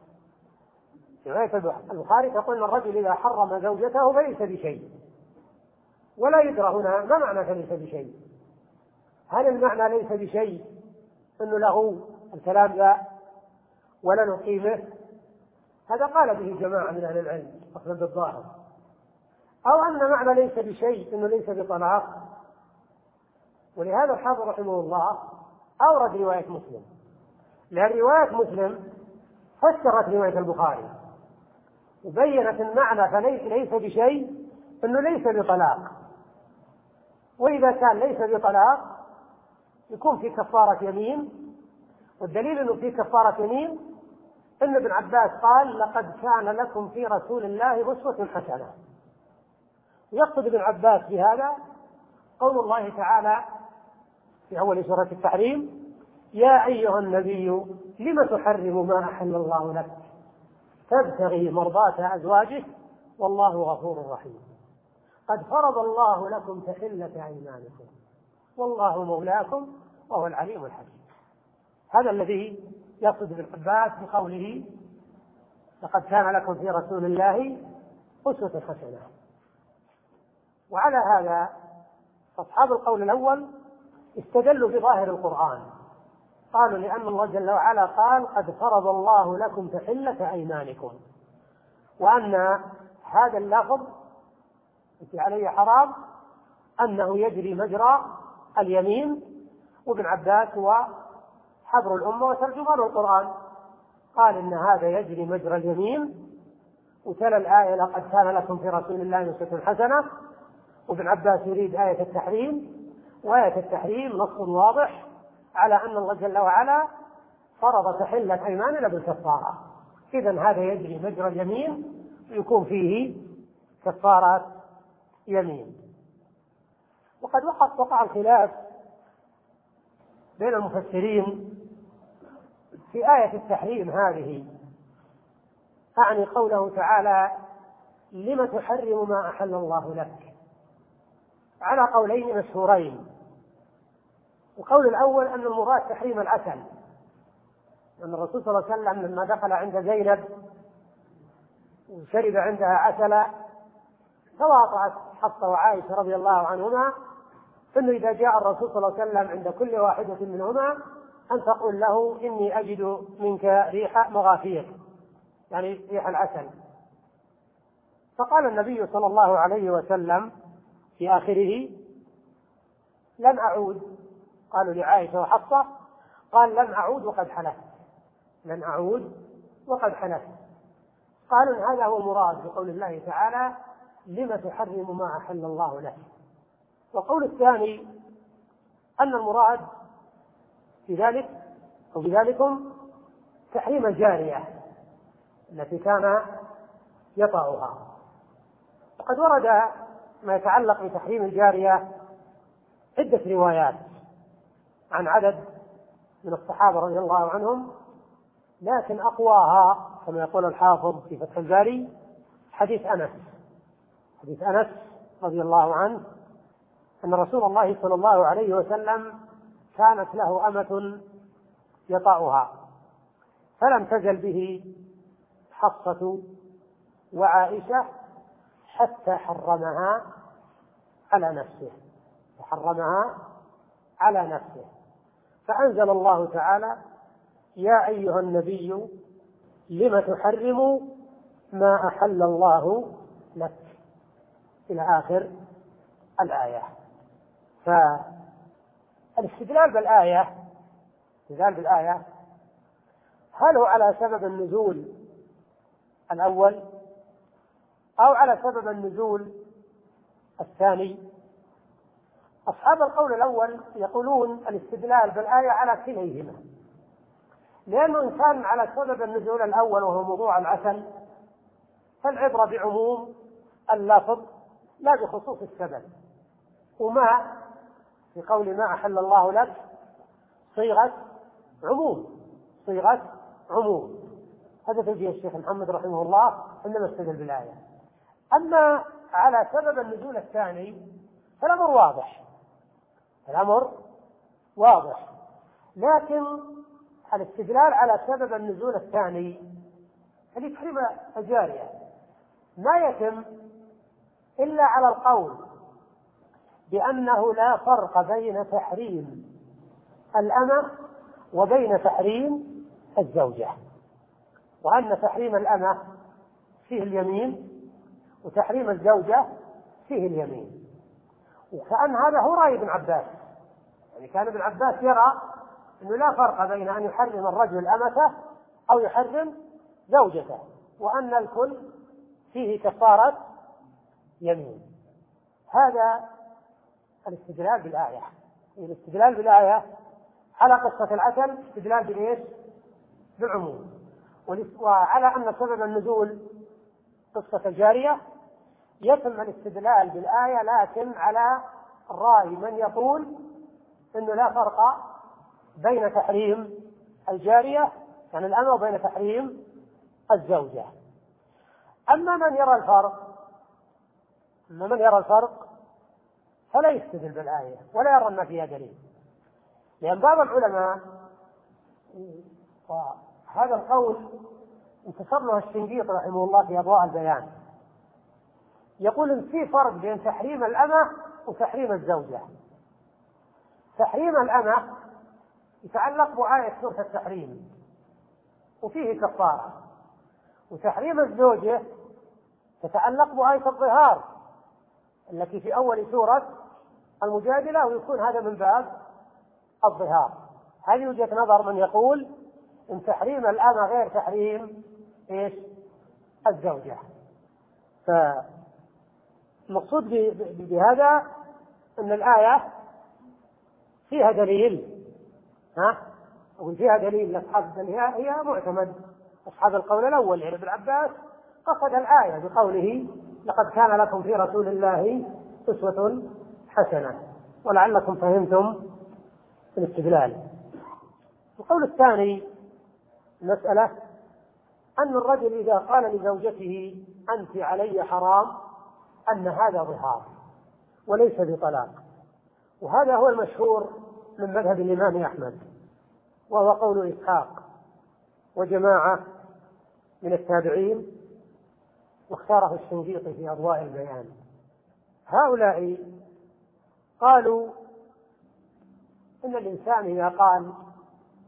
رواية البخاري تقول أن الرجل إذا حرم زوجته فليس بشيء، ولا يدرى هنا ما معنى فليس بشيء. هل المعنى ليس بشيء أنه له الكلام ذا ولا نقيمه؟ هذا قال به جماعة من أهل العلم أصلا بالظاهر. أو أن معنى ليس بشيء أنه ليس بطلاق. ولهذا الحافظ رحمه الله أورد رواية مسلم، لأن رواية مسلم فسرت رواية البخاري وبينت المعنى فليس ليس بشيء أنه ليس بطلاق. وإذا كان ليس بطلاق يكون في كفارة يمين، والدليل أنه في كفارة يمين أن ابن عباس قال: لقد كان لكم في رسول الله أسوة حسنة. يقصد ابن عباس بهذا قول الله تعالى في أول سورة التحريم: يا أيها النبي لم تحرم ما أحل الله لك تبتغي مرضاة أزواجك والله غفور رحيم قد فرض الله لكم تحلة أيمانكم والله مولاكم وهو العليم الحكيم. هذا الذي يقصد ابن عباس بقوله: لقد كان لكم في رسول الله أسوة حسنة. وعلى هذا أصحاب القول الأول استدلوا بظاهر القرآن، قالوا لأن الله جل وعلا قال: قد فرض الله لكم تحلة أيمانكم، وأن هذا اللفظ أنت علي حرام أنه يجري مجرى اليمين. وابن عباس هو حبر الأمة وترجمان القرآن، قال إن هذا يجري مجرى اليمين، وتلا الآية: لقد كان لكم في رسول الله أسوة حسنة. وابن عباس يريد آية التحريم، وآية التحريم نص واضح على أن الله جل وعلا فرض تحلة أيماننا بالكفارة. إذن هذا يجري مجرى اليمين ويكون فيه كفارة يمين. وقد وقع الخلاف بين المفسرين في آية التحريم هذه، أعني قوله تعالى: لم تحرم ما أحل الله لك، على قولين مشهورين. القول الأول أن المراد تحريم العسل، أن الرسول صلى الله عليه وسلم لما دخل عند زينب وشرب عندها عسلا تواطأت حفصة وعائشة رضي الله عنهما أنه إذا جاء الرسول صلى الله عليه وسلم عند كل واحدة منهما أن تقول له إني أجد منك ريح مغافير، يعني ريح العسل. فقال النبي صلى الله عليه وسلم في آخره: لن أعود. قالوا لعائشة وحفصة، قال: لن أعود وقد حلفت، لن أعود وقد حلفت. قالوا إن هذا هو المراد بقول الله تعالى: لم تحرم ما أحل الله لك. وقول الثاني أن المراد في ذلك أو بذلكم تحريم الجارية التي كان يطأها. وقد ورد ما يتعلق بتحريم الجارية عدة روايات عن عدد من الصحابة رضي الله عنهم، لكن أقواها كما يقول الحافظ في فتح الباري حديث أنس حديث أنس رضي الله عنه أن رسول الله صلى الله عليه وسلم كانت له أمة يطأها، فلم تزل به حفصة وعائشة حتى حرمها على نفسه حرمها على نفسه فأنزل الله تعالى: يا أيها النبي لم تحرم ما أحل الله لك، إلى آخر الآية. فالاستدلال بالآية الاستدلال بالآية هل هو على سبب النزول الأول أو على سبب النزول الثاني؟ أصحاب القول الأول يقولون الاستدلال بالآية على كليهما، لأنه إن كان على سبب النزول الأول وهو موضوع العسل فالعبرة بعموم اللفظ لا بخصوص السبب. وما في قول ما أحل الله لك صيغة عموم صيغة عموم هذا توجيه الشيخ محمد رحمه الله عندما استدل بالآية. أما على سبب النزول الثاني فالأمر واضح الأمر واضح لكن الاستدلال على سبب النزول الثاني اللي تحريم الجارية ما يتم إلا على القول بأنه لا فرق بين تحريم الأمة وبين تحريم الزوجة، وأن تحريم الأمة فيه اليمين وتحريم الزوجة فيه اليمين. وكأن هذا هو رأي ابن عباس، يعني كان ابن عباس يرى أنه لا فرق بين أن يحرم الرجل أمته أو يحرم زوجته، وأن الكل فيه كفارة يمين. هذا الاستدلال بالآية. الاستدلال بالآية على قصة العسل استدلال بالإيش؟ بالعموم. وعلى أن سبب النزول قصة الجارية يتم الاستدلال بالآية لكن على رأي من يقول أنه لا فرق بين تحريم الجارية يعني الأمة وبين تحريم الزوجة. أما من يرى الفرق أما من يرى الفرق فلا يستدل بالآية ولا يرى أن فيها دليل، لأن بعض العلماء وهذا القول انتصر له الشنقيطي رحمه الله في أضواء البيان، يقول إن في فرق بين تحريم الأمة وتحريم الزوجة. تحريم الأمة يتعلق بآية سورة التحريم وفيه كفارة، وتحريم الزوجة تتعلق بآية الظهار التي في أول سورة المجادلة، ويكون هذا من باب الظهار. هذه وجهة نظر من يقول إن تحريم الأمة غير تحريم إيش؟ الزوجة. فالمقصود بهذا أن الآية فيها دليل ها وفيها دليل لأصحاب هي هي معتمد أصحاب القول الأول يعني ابن عباس قصد الآية بقوله لقد كان لكم في رسول الله أسوة حسنة، ولعلكم فهمتم الاستدلال. القول الثاني المسألة أن الرجل إذا قال لزوجته أنت علي حرام أن هذا ظهار وليس بطلاق، وهذا هو المشهور من مذهب الإمام أحمد، وهو قول إسحاق وجماعة من التابعين، واختاره الشنقيطي في أضواء البيان. هؤلاء قالوا إن الإنسان إذا قال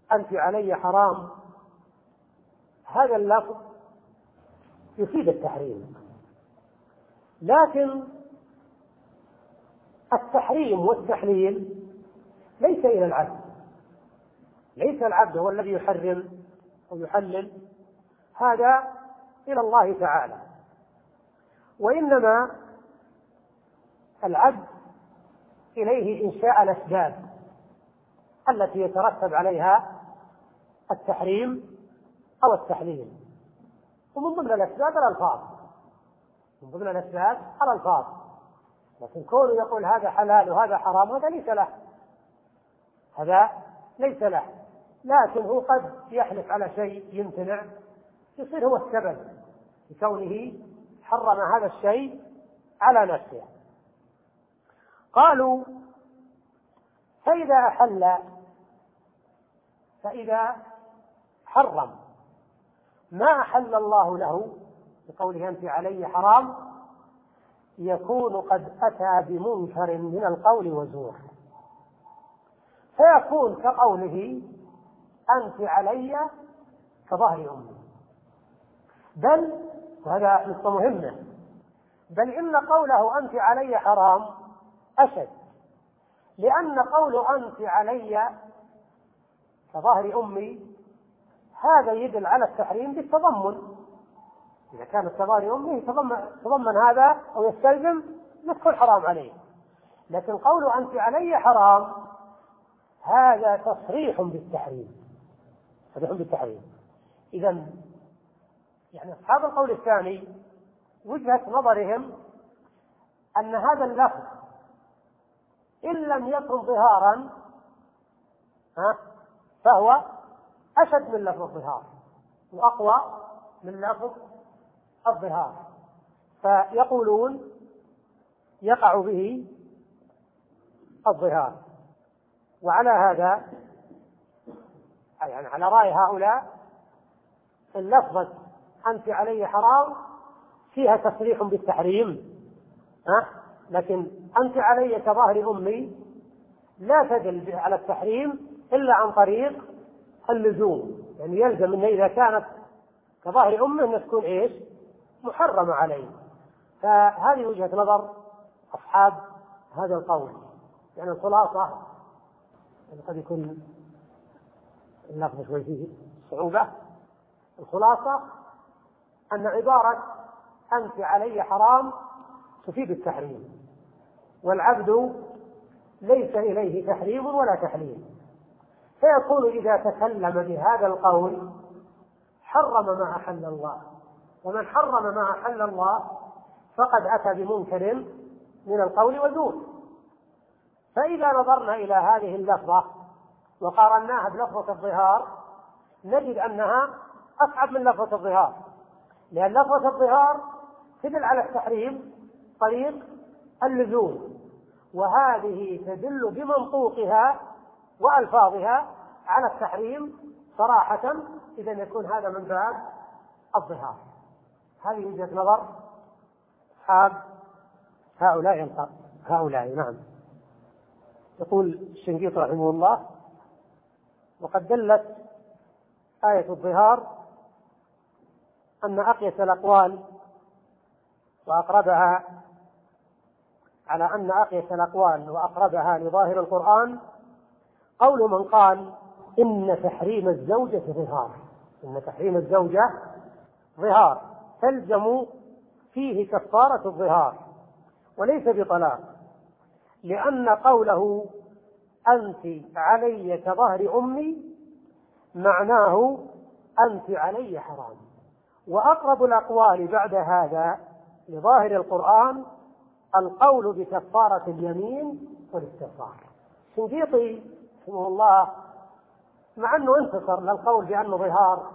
أنت علي حرام، هذا اللفظ يفيد التحريم، لكن التحريم والتحليل ليس إلى العبد، ليس العبد هو الذي يحرم ويحلل، هذا إلى الله تعالى، وإنما العبد إليه إنشاء الأسباب التي يترتب عليها التحريم أو التحليل، ومن ضمن الأسباب الألفاظ، من ضمن الأسباب الألفاظ، لكن كونه يقول هذا حلال وهذا حرام هذا ليس له، هذا ليس له، لكن هو قد يحلف على شيء يمتنع، يصير هو السبب بكونه حرم هذا الشيء على نفسه. قالوا فإذا أحل، فإذا حرم ما أحل الله له بقوله أنت علي حرام، يكون قد أتى بمنكر من القول وزور، فيكون كقوله أنت علي كظهر أمي، بل وهذا نقطة مهمة، بل إن قوله أنت علي حرام أشد، لأن قول أنت علي كظهر أمي هذا يدل على التحريم بالتضمن، إذا كانت كظهر أمي يتضمن تضمن هذا أو يستلزم يدخل حرام عليه، لكن قول أنت علي حرام هذا تصريح بالتحريم، تصريح بالتحريم. إذا يعني أصحاب القول الثاني وجهة نظرهم أن هذا اللفظ إن لم يكن ظهارا فهو أشد من لفظ الظهار وأقوى من لفظ الظهار، فيقولون يقع به الظهار. وعلى هذا يعني على رأي هؤلاء اللفظة أنت علي حرام فيها تصريح بالتحريم، أه؟ لكن أنت علي كظهر أمي لا تدل على التحريم إلا عن طريق اللزوم، يعني يلزم أن إذا كانت كظهر أمه أن تكون إيش محرمة عليه. فهذه وجهة نظر أصحاب هذا القول. يعني الخلاصة يعني قد يكون اللفظ شوي فيه صعوبة، الخلاصة أن عبارة أنت علي حرام تفيد التحريم، والعبد ليس إليه تحريم ولا تحليل، فيكون إذا تكلم بهذا القول حرم ما أحل الله، ومن حرم ما أحل الله فقد أتى بمنكر من القول وزور. فإذا نظرنا إلى هذه اللفظة وقارناها بلفظة الظهار نجد أنها أصعب من لفظة الظهار، لأن لفظة الظهار تدل على التحريم طريق اللزوم، وهذه تدل بمنطوقها وألفاظها على التحريم صراحة، إذا يكون هذا من باب الظهار. هذه وجهة نظر أصحاب هؤلاء هؤلاء نعم. يقول الشنقيطي رحمه الله: وقد دلت آية الظهار أن أقيس الأقوال وأقربها على أن أقيس الأقوال وأقربها لظاهر القرآن قول من قال إن تحريم الزوجة ظهار، إن تحريم الزوجة ظهار تلزم فيه كفارة الظهار وليس بطلاق، لأن قوله أنت علي كظهر أمي معناه أنت علي حرام. وأقرب الأقوال بعد هذا لظاهر القرآن القول بكفارة اليمين والاستغفار. الشنقيطي رحمه الله مع أنه انتصر للقول بأنه ظهار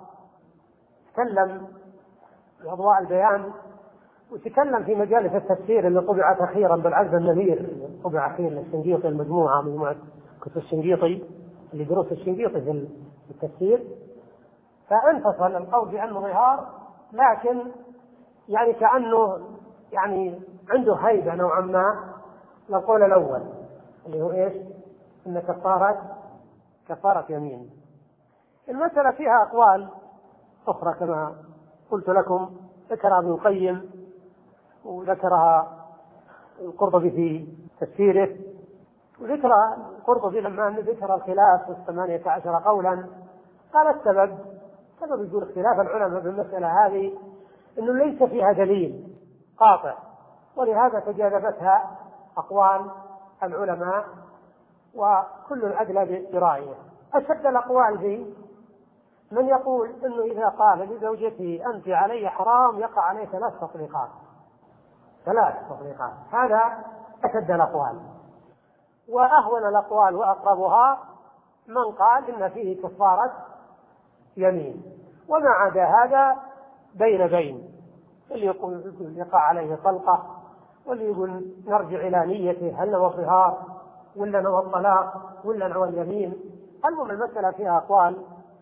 تكلم بأضواء البيان وتكلم في مجالس التفسير اللي طبعت أخيرا بالعزم النذير، طبع أخير للشنقيطي المجموعة مجموعة كتب الشنقيطي اللي دروس الشنقيطي في التفسير، فانتصر للقول بأنه ظهار، لكن يعني كأنه يعني عنده هيبة نوعا ما للقول الأول اللي هو إيش؟ إن كفارة كفارة يمين. المسألة فيها أقوال أخرى كما قلت لكم، ذكرها ابن القيم وذكرها القرطبي في تفسيره، وذكر القرطبي لما ذكر الخلاف في الثمانية عشر قولا قال السبب سبب يقول اختلاف العلماء في المسألة هذه أنه ليس فيها دليل قاطع، ولهذا تجاذبتها أقوال العلماء وكل أدلى برأيه. أشد الأقوال ذي من يقول أنه إذا قال لزوجته أنت علي حرام يقع عليه ثلاث تطليقات ثلاث تطليقات هذا أشد الأقوال. وأهون الأقوال وأقربها من قال إن فيه كفارة يمين، وما عدا هذا بين بين، اللي يقول يقع عليه طلقة، واللي يقول نرجع إلى نيته هل نوى الظهار ولا نوى الطلاق ولا نوى اليمين. المهم المسألة فيها أقوال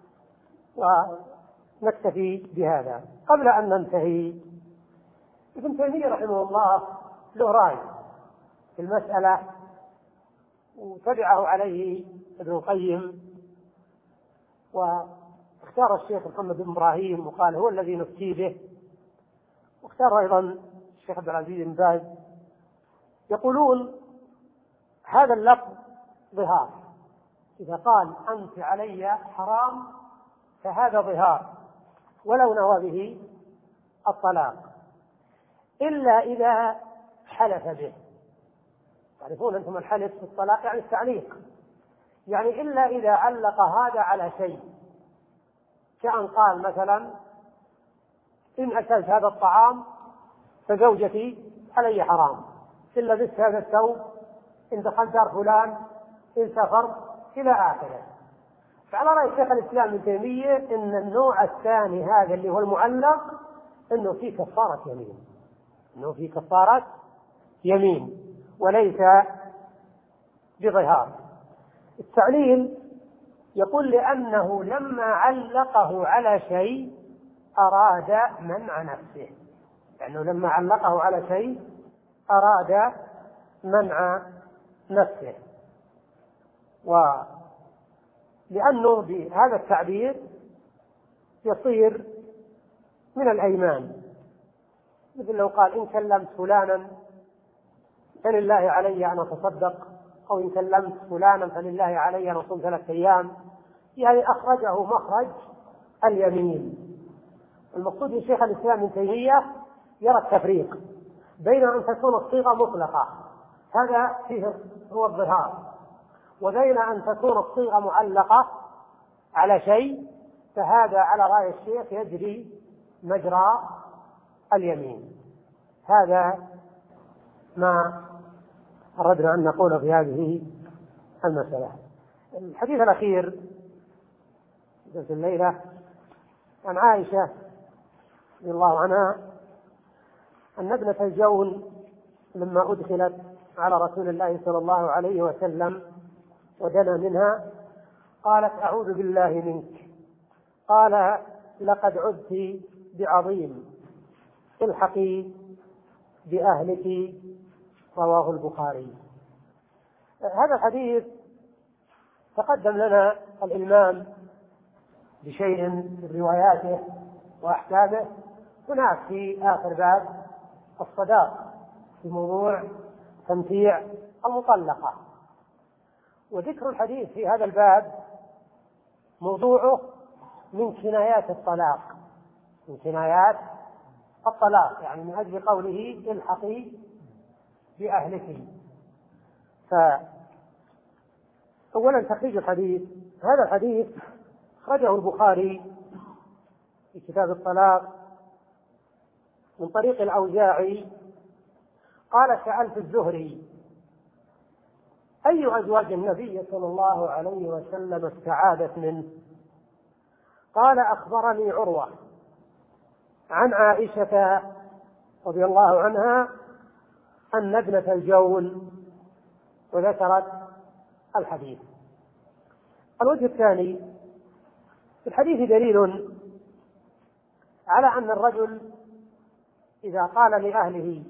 ونكتفي بهذا. قبل أن ننتهي، ابن تيمية رحمه الله له رأي في المسألة وتبعه عليه ابن القيم، واختار الشيخ محمد بن إبراهيم وقال هو الذي نفتي به، واختار أيضا الشيخ عبد العزيز بن باز. يقولون هذا اللفظ ظهار، إذا قال أنت علي حرام فهذا ظهار ولو نوى به الطلاق، إلا إذا حلف به. تعرفون أنتم الحلف في الطلاق يعني التعليق، يعني إلا إذا علق هذا على شيء، كأن قال مثلا إن أكلت هذا الطعام فزوجتي علي حرام، إن لبست هذا الثوب، إن دخلت دار فلان، إن سافرت، إلى آخره. فعلى رأي شيخ الإسلام ابن تيمية إن النوع الثاني هذا اللي هو المعلق إنه فيه كفارة يمين، إنه فيه كفارة يمين وليس بظهار. التعليل يقول لأنه لما علقه على شيء أراد منع نفسه، لأنه يعني لما علقه على شيء أراد منع نفسه، ولأنه بهذا التعبير يصير من الأيمان، مثل لو قال إن كلمت فلانا فلله علي أن أتصدق، أو إن كلمت فلانا فلله علي أن أصوم ثلاثة أيام، يعني أخرجه مخرج اليمين. المقصود من شيخ الإسلام ابن تيمية يرى التفريق بين أن تكون الصيغة مطلقة، هذا فيه هو الظهار، وبين أن تكون الصيغة معلقة على شيء، فهذا على رأي الشيخ يجري مجرى اليمين. هذا ما أردنا أن نقول في هذه المسألة. الحديث الأخير في الليلة عن عائشة رضي الله عنها أن ابنة الجون لما أدخلت على رسول الله صلى الله عليه وسلم ودنا منها قالت أعوذ بالله منك، قال لقد عدت بعظيم الحقي بأهلك، رواه البخاري. هذا الحديث تقدم لنا الإلمام بشيء من رواياته وأحكامه هناك في آخر باب الصداق في موضوع تمتيع المطلقة، وذكر الحديث في هذا الباب موضوعه من كنايات الطلاق، من كنايات الطلاق، يعني من أجل قوله الحقي بأهلك. فأولا تخريج الحديث، هذا الحديث أخرجه البخاري في كتاب الطلاق من طريق الأوزاعي قال سألت الزهري أي أزواج النبي صلى الله عليه وسلم استعاذت منه؟ قال أخبرني عروة عن عائشة رضي الله عنها أن ابنة الجون، وذكرت الحديث. الوجه الثاني في الحديث دليل على أن الرجل إذا قال لأهله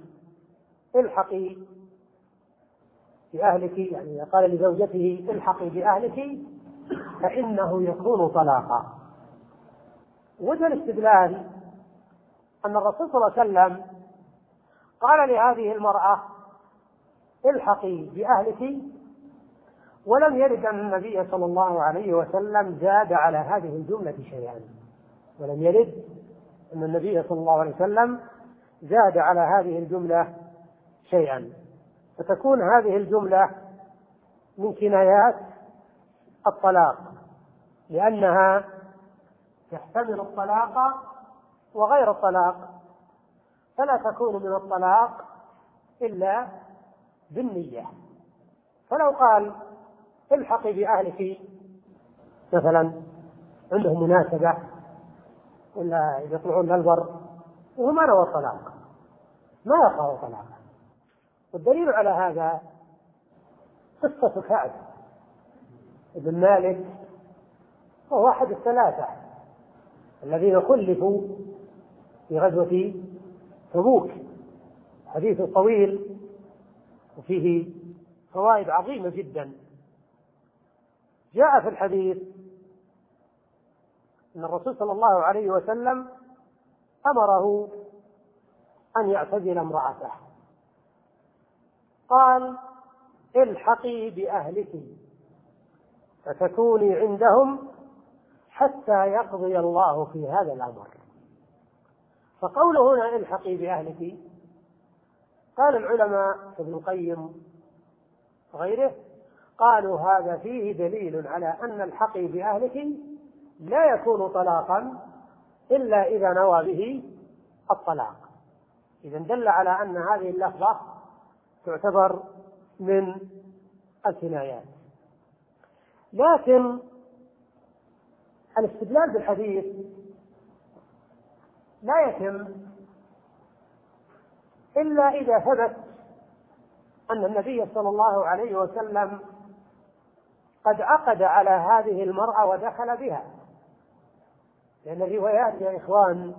الحقي بأهلك، يعني إذا قال لزوجته الحقي بأهلك، فإنه يكون طلاقا. وجه الاستدلال أن الرسول صلى الله عليه وسلم قال لهذه المرأة الحقي بأهلك، ولم يرد أن النبي صلى الله عليه وسلم زاد على هذه الجملة شيئا، ولم يرد أن النبي صلى الله عليه وسلم زاد على هذه الجملة شيئا، فتكون هذه الجملة من كنايات الطلاق، لأنها تحتمل الطلاق وغير الطلاق، فلا تكون من الطلاق إلا بالنية. فلو قال الحقي بأهلك مثلا عندهم مناسبة ولا يطلعون البر وهو ما نوى الطلاق، ما يقع طلاق. والدليل على هذا قصة كعب بن مالك، وهو أحد الثلاثة الذين خلفوا في غزوة تبوك، حديث طويل وفيه فوائد عظيمة جدا. جاء في الحديث أن الرسول صلى الله عليه وسلم أمره أن يعتزل امرأته، قال الحقي بأهلك فتكوني عندهم حتى يقضي الله في هذا الأمر. فقوله هنا الحقي بأهلك، قال العلماء ابن القيم وغيره قالوا هذا فيه دليل على أن الحقي بأهلك لا يكون طلاقا إلا إذا نوى به الطلاق. إذا دل على أن هذه اللفظة تعتبر من الكنايات. لكن الاستدلال بالحديث لا يتم إلا إذا ثبت أن النبي صلى الله عليه وسلم قد عقد على هذه المرأة ودخل بها، لأن الروايات يا إخوان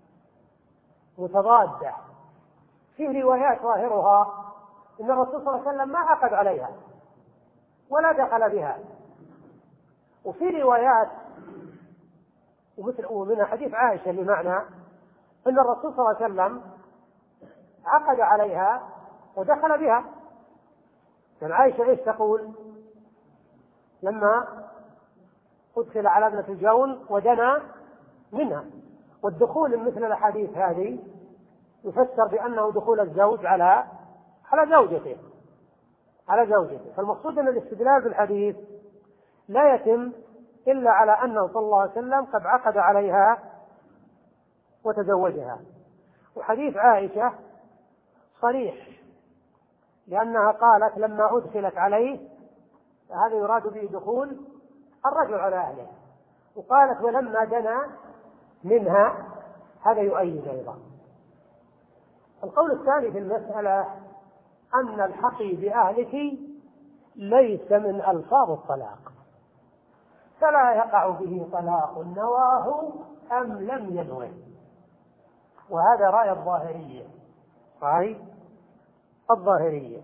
متضادة. في روايات ظاهرها أن الرسول صلى الله عليه وسلم ما عقد عليها ولا دخل بها، وفي روايات ومثل ومن حديث عائشة بمعنى أن الرسول صلى الله عليه وسلم عقد عليها ودخل بها. يعني عائشة إيش تقول لما أدخل على ابنة الجون ودنا منها؟ والدخول مثل الأحاديث هذه يفسر بأنه دخول الزوج على على زوجته على زوجته فالمقصود أن الاستدلال بالحديث لا يتم إلا على أنه صلى الله عليه وسلم قد عقد عليها وتزوجها. وحديث عائشة صريح، لأنها قالت لما أدخلت عليه، هذا يراد به دخول الرجل على أهله، وقالت ولما دنا منها، هذا يؤيد أيضا. القول الثاني في المسألة أن الحقي بأهلك ليس من ألفاظ الطلاق، فلا يقع به طلاق نواه أم لم ينوه، وهذا رأي الظاهرية رأي الظاهرية.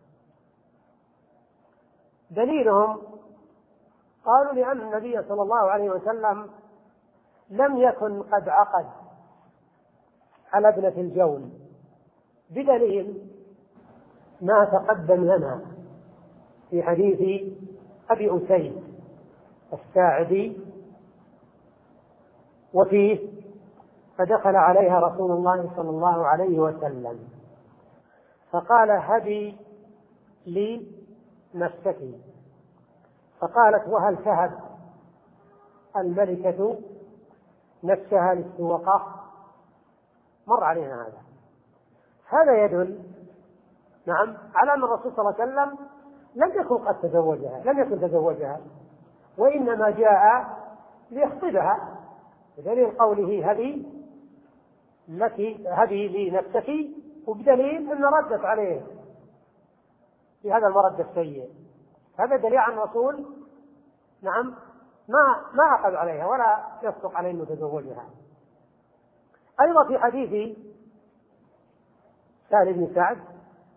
دليلهم قالوا لأن النبي صلى الله عليه وسلم لم يكن قد عقد على ابنة الجون، بدليل ما تقدم لنا في حديث أبي أسيد الساعدي، وفيه فدخل عليها رسول الله صلى الله عليه وسلم فقال هبي لي نفسك، فقالت وهل تهب الملكة نفسها للسوقة؟ مر علينا هذا. هذا يدل نعم على أن الرسول صلى الله عليه وسلم لم يكن قد تزوجها لم يكن تزوجها وإنما جاء ليخطبها، بدليل قوله هبي لك هبي لي نفسك، وبدليل أن ردت عليه في هذا المرد السيء. هذا دليل عن الرسول نعم ما ما عقد عليها ولا يصدق عليه أنه تزوجها. أيضا في حديث سهل بن سعد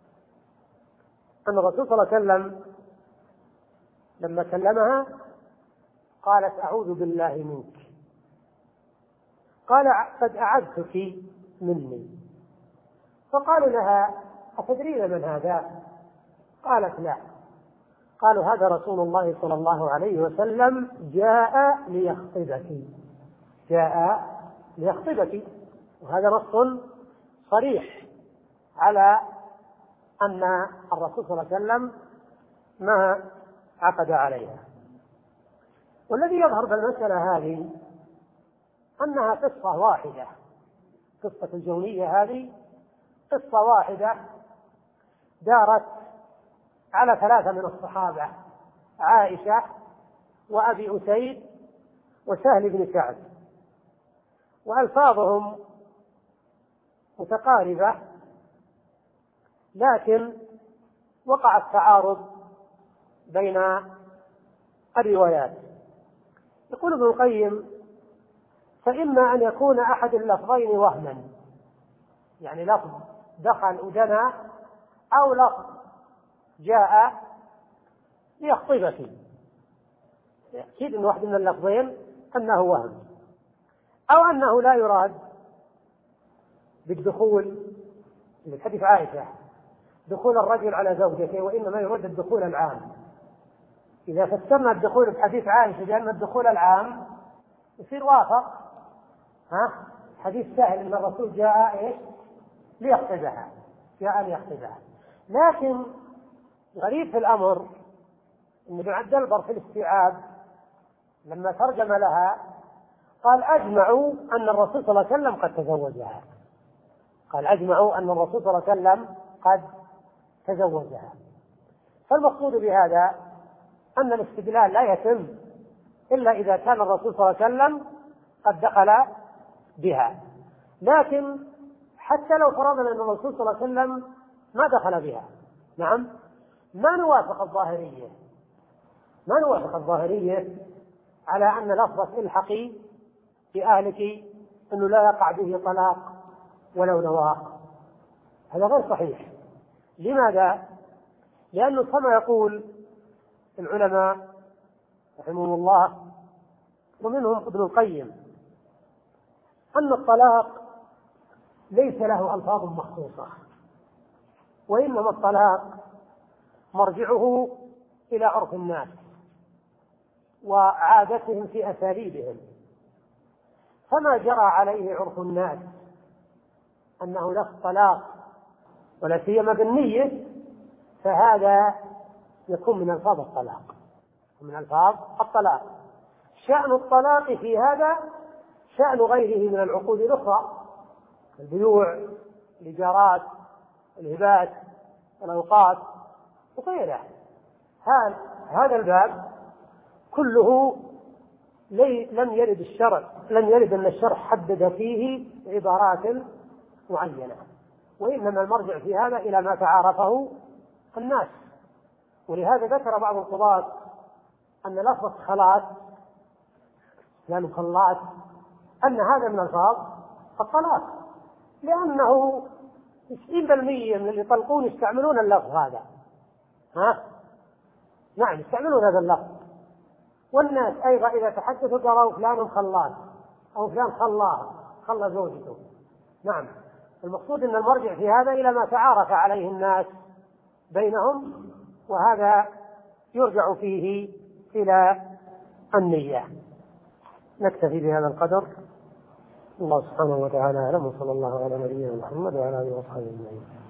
أن الرسول صلى الله عليه وسلم لما كلمها قالت أعوذ بالله منك. قال قد أعذتك مني. فقالوا لها أتدرين من هذا؟ قالت لا. قالوا هذا رسول الله صلى الله عليه وسلم جاء ليخطبك، جاء ليخطبك. وهذا نص صريح على أن الرسول صلى الله عليه وسلم ما عقد عليها. والذي يظهر بالمسألة هذه أنها قصة واحدة، قصة الجونية هذه قصة واحدة دارت على ثلاثة من الصحابة، عائشة وأبي أسيد وسهل بن سعد، وألفاظهم متقاربة، لكن وقع التعارض بين الروايات. يقول ابن القيم فإما أن يكون أحد اللفظين وهما، يعني لفظ دخل ودنا، أو لفظ جاء ليخطبك، أكيد أن واحد من اللفظين أنه وهم، أو أنه لا يراد بالدخول في حديث عائشة دخول الرجل على زوجته، وإنما يراد الدخول العام. إذا فسرنا الدخول في حديث عائشة بأن الدخول العام يصير وافق ها حديث سهل أن الرسول جاء إيش ليخطبها، جاء ليخطبها. لكن غريب في الأمر أن ابن عبد البر في الاستيعاب لما ترجم لها قال أجمعوا أن الرسول صلى الله عليه وسلم قد تزوجها، قال أجمعوا أن الرسول صلى الله عليه وسلم قد تزوجها. فالمقصود بهذا أن الاستدلال لا يتم إلا إذا كان الرسول صلى الله عليه وسلم قد دخل بها. لكن حتى لو فرضنا أن الرسول صلى الله عليه وسلم ما دخل بها، نعم، ما نوافق الظاهرية، ما نوافق الظاهرية على أن لفظة الحقي بأهلك أنه لا يقع به طلاق ولو نواق. هذا غير صحيح. لماذا؟ لأنه كما يقول العلماء رحمهم الله ومنهم ابن القيم أن الطلاق ليس له ألفاظ مخصوصة، وإنما الطلاق مرجعه إلى عرف الناس وعادتهم في أساليبهم. فما جرى عليه عرف الناس أنه لفظ طلاق ولا سيما بالنية، فهذا يكون من ألفاظ الطلاق، من ألفاظ الطلاق. شأن الطلاق في هذا شأن غيره من العقود الأخرى، البيوع، الإيجارات، الهبات، الأوقات وغيرها. هذا الباب كله لم يرد الشرع لم يرد أن الشرع حدد فيه عبارات معينة، وإنما المرجع في هذا إلى ما تعارفه الناس. ولهذا ذكر بعض القضاة أن لفظ خلاص يعني خلاص أن هذا من ألفاظ الطلاق، لأنه تسعين بالمئة من اللي يطلقون يستعملون اللفظ هذا، ها نعم يستعملون هذا اللفظ. والناس أيضا إذا تحدثوا قالوا فلان خلاص أو فلان خلاه خلى زوجته. نعم، المقصود أن المرجع في هذا إلى ما تعارف عليه الناس بينهم، وهذا يرجع فيه إلى النية. نكتفي بهذا القدر. الله سبحانه وتعالى أعلم، وصلى الله على نبينا محمد وعلى آله وصحبه أجمعين.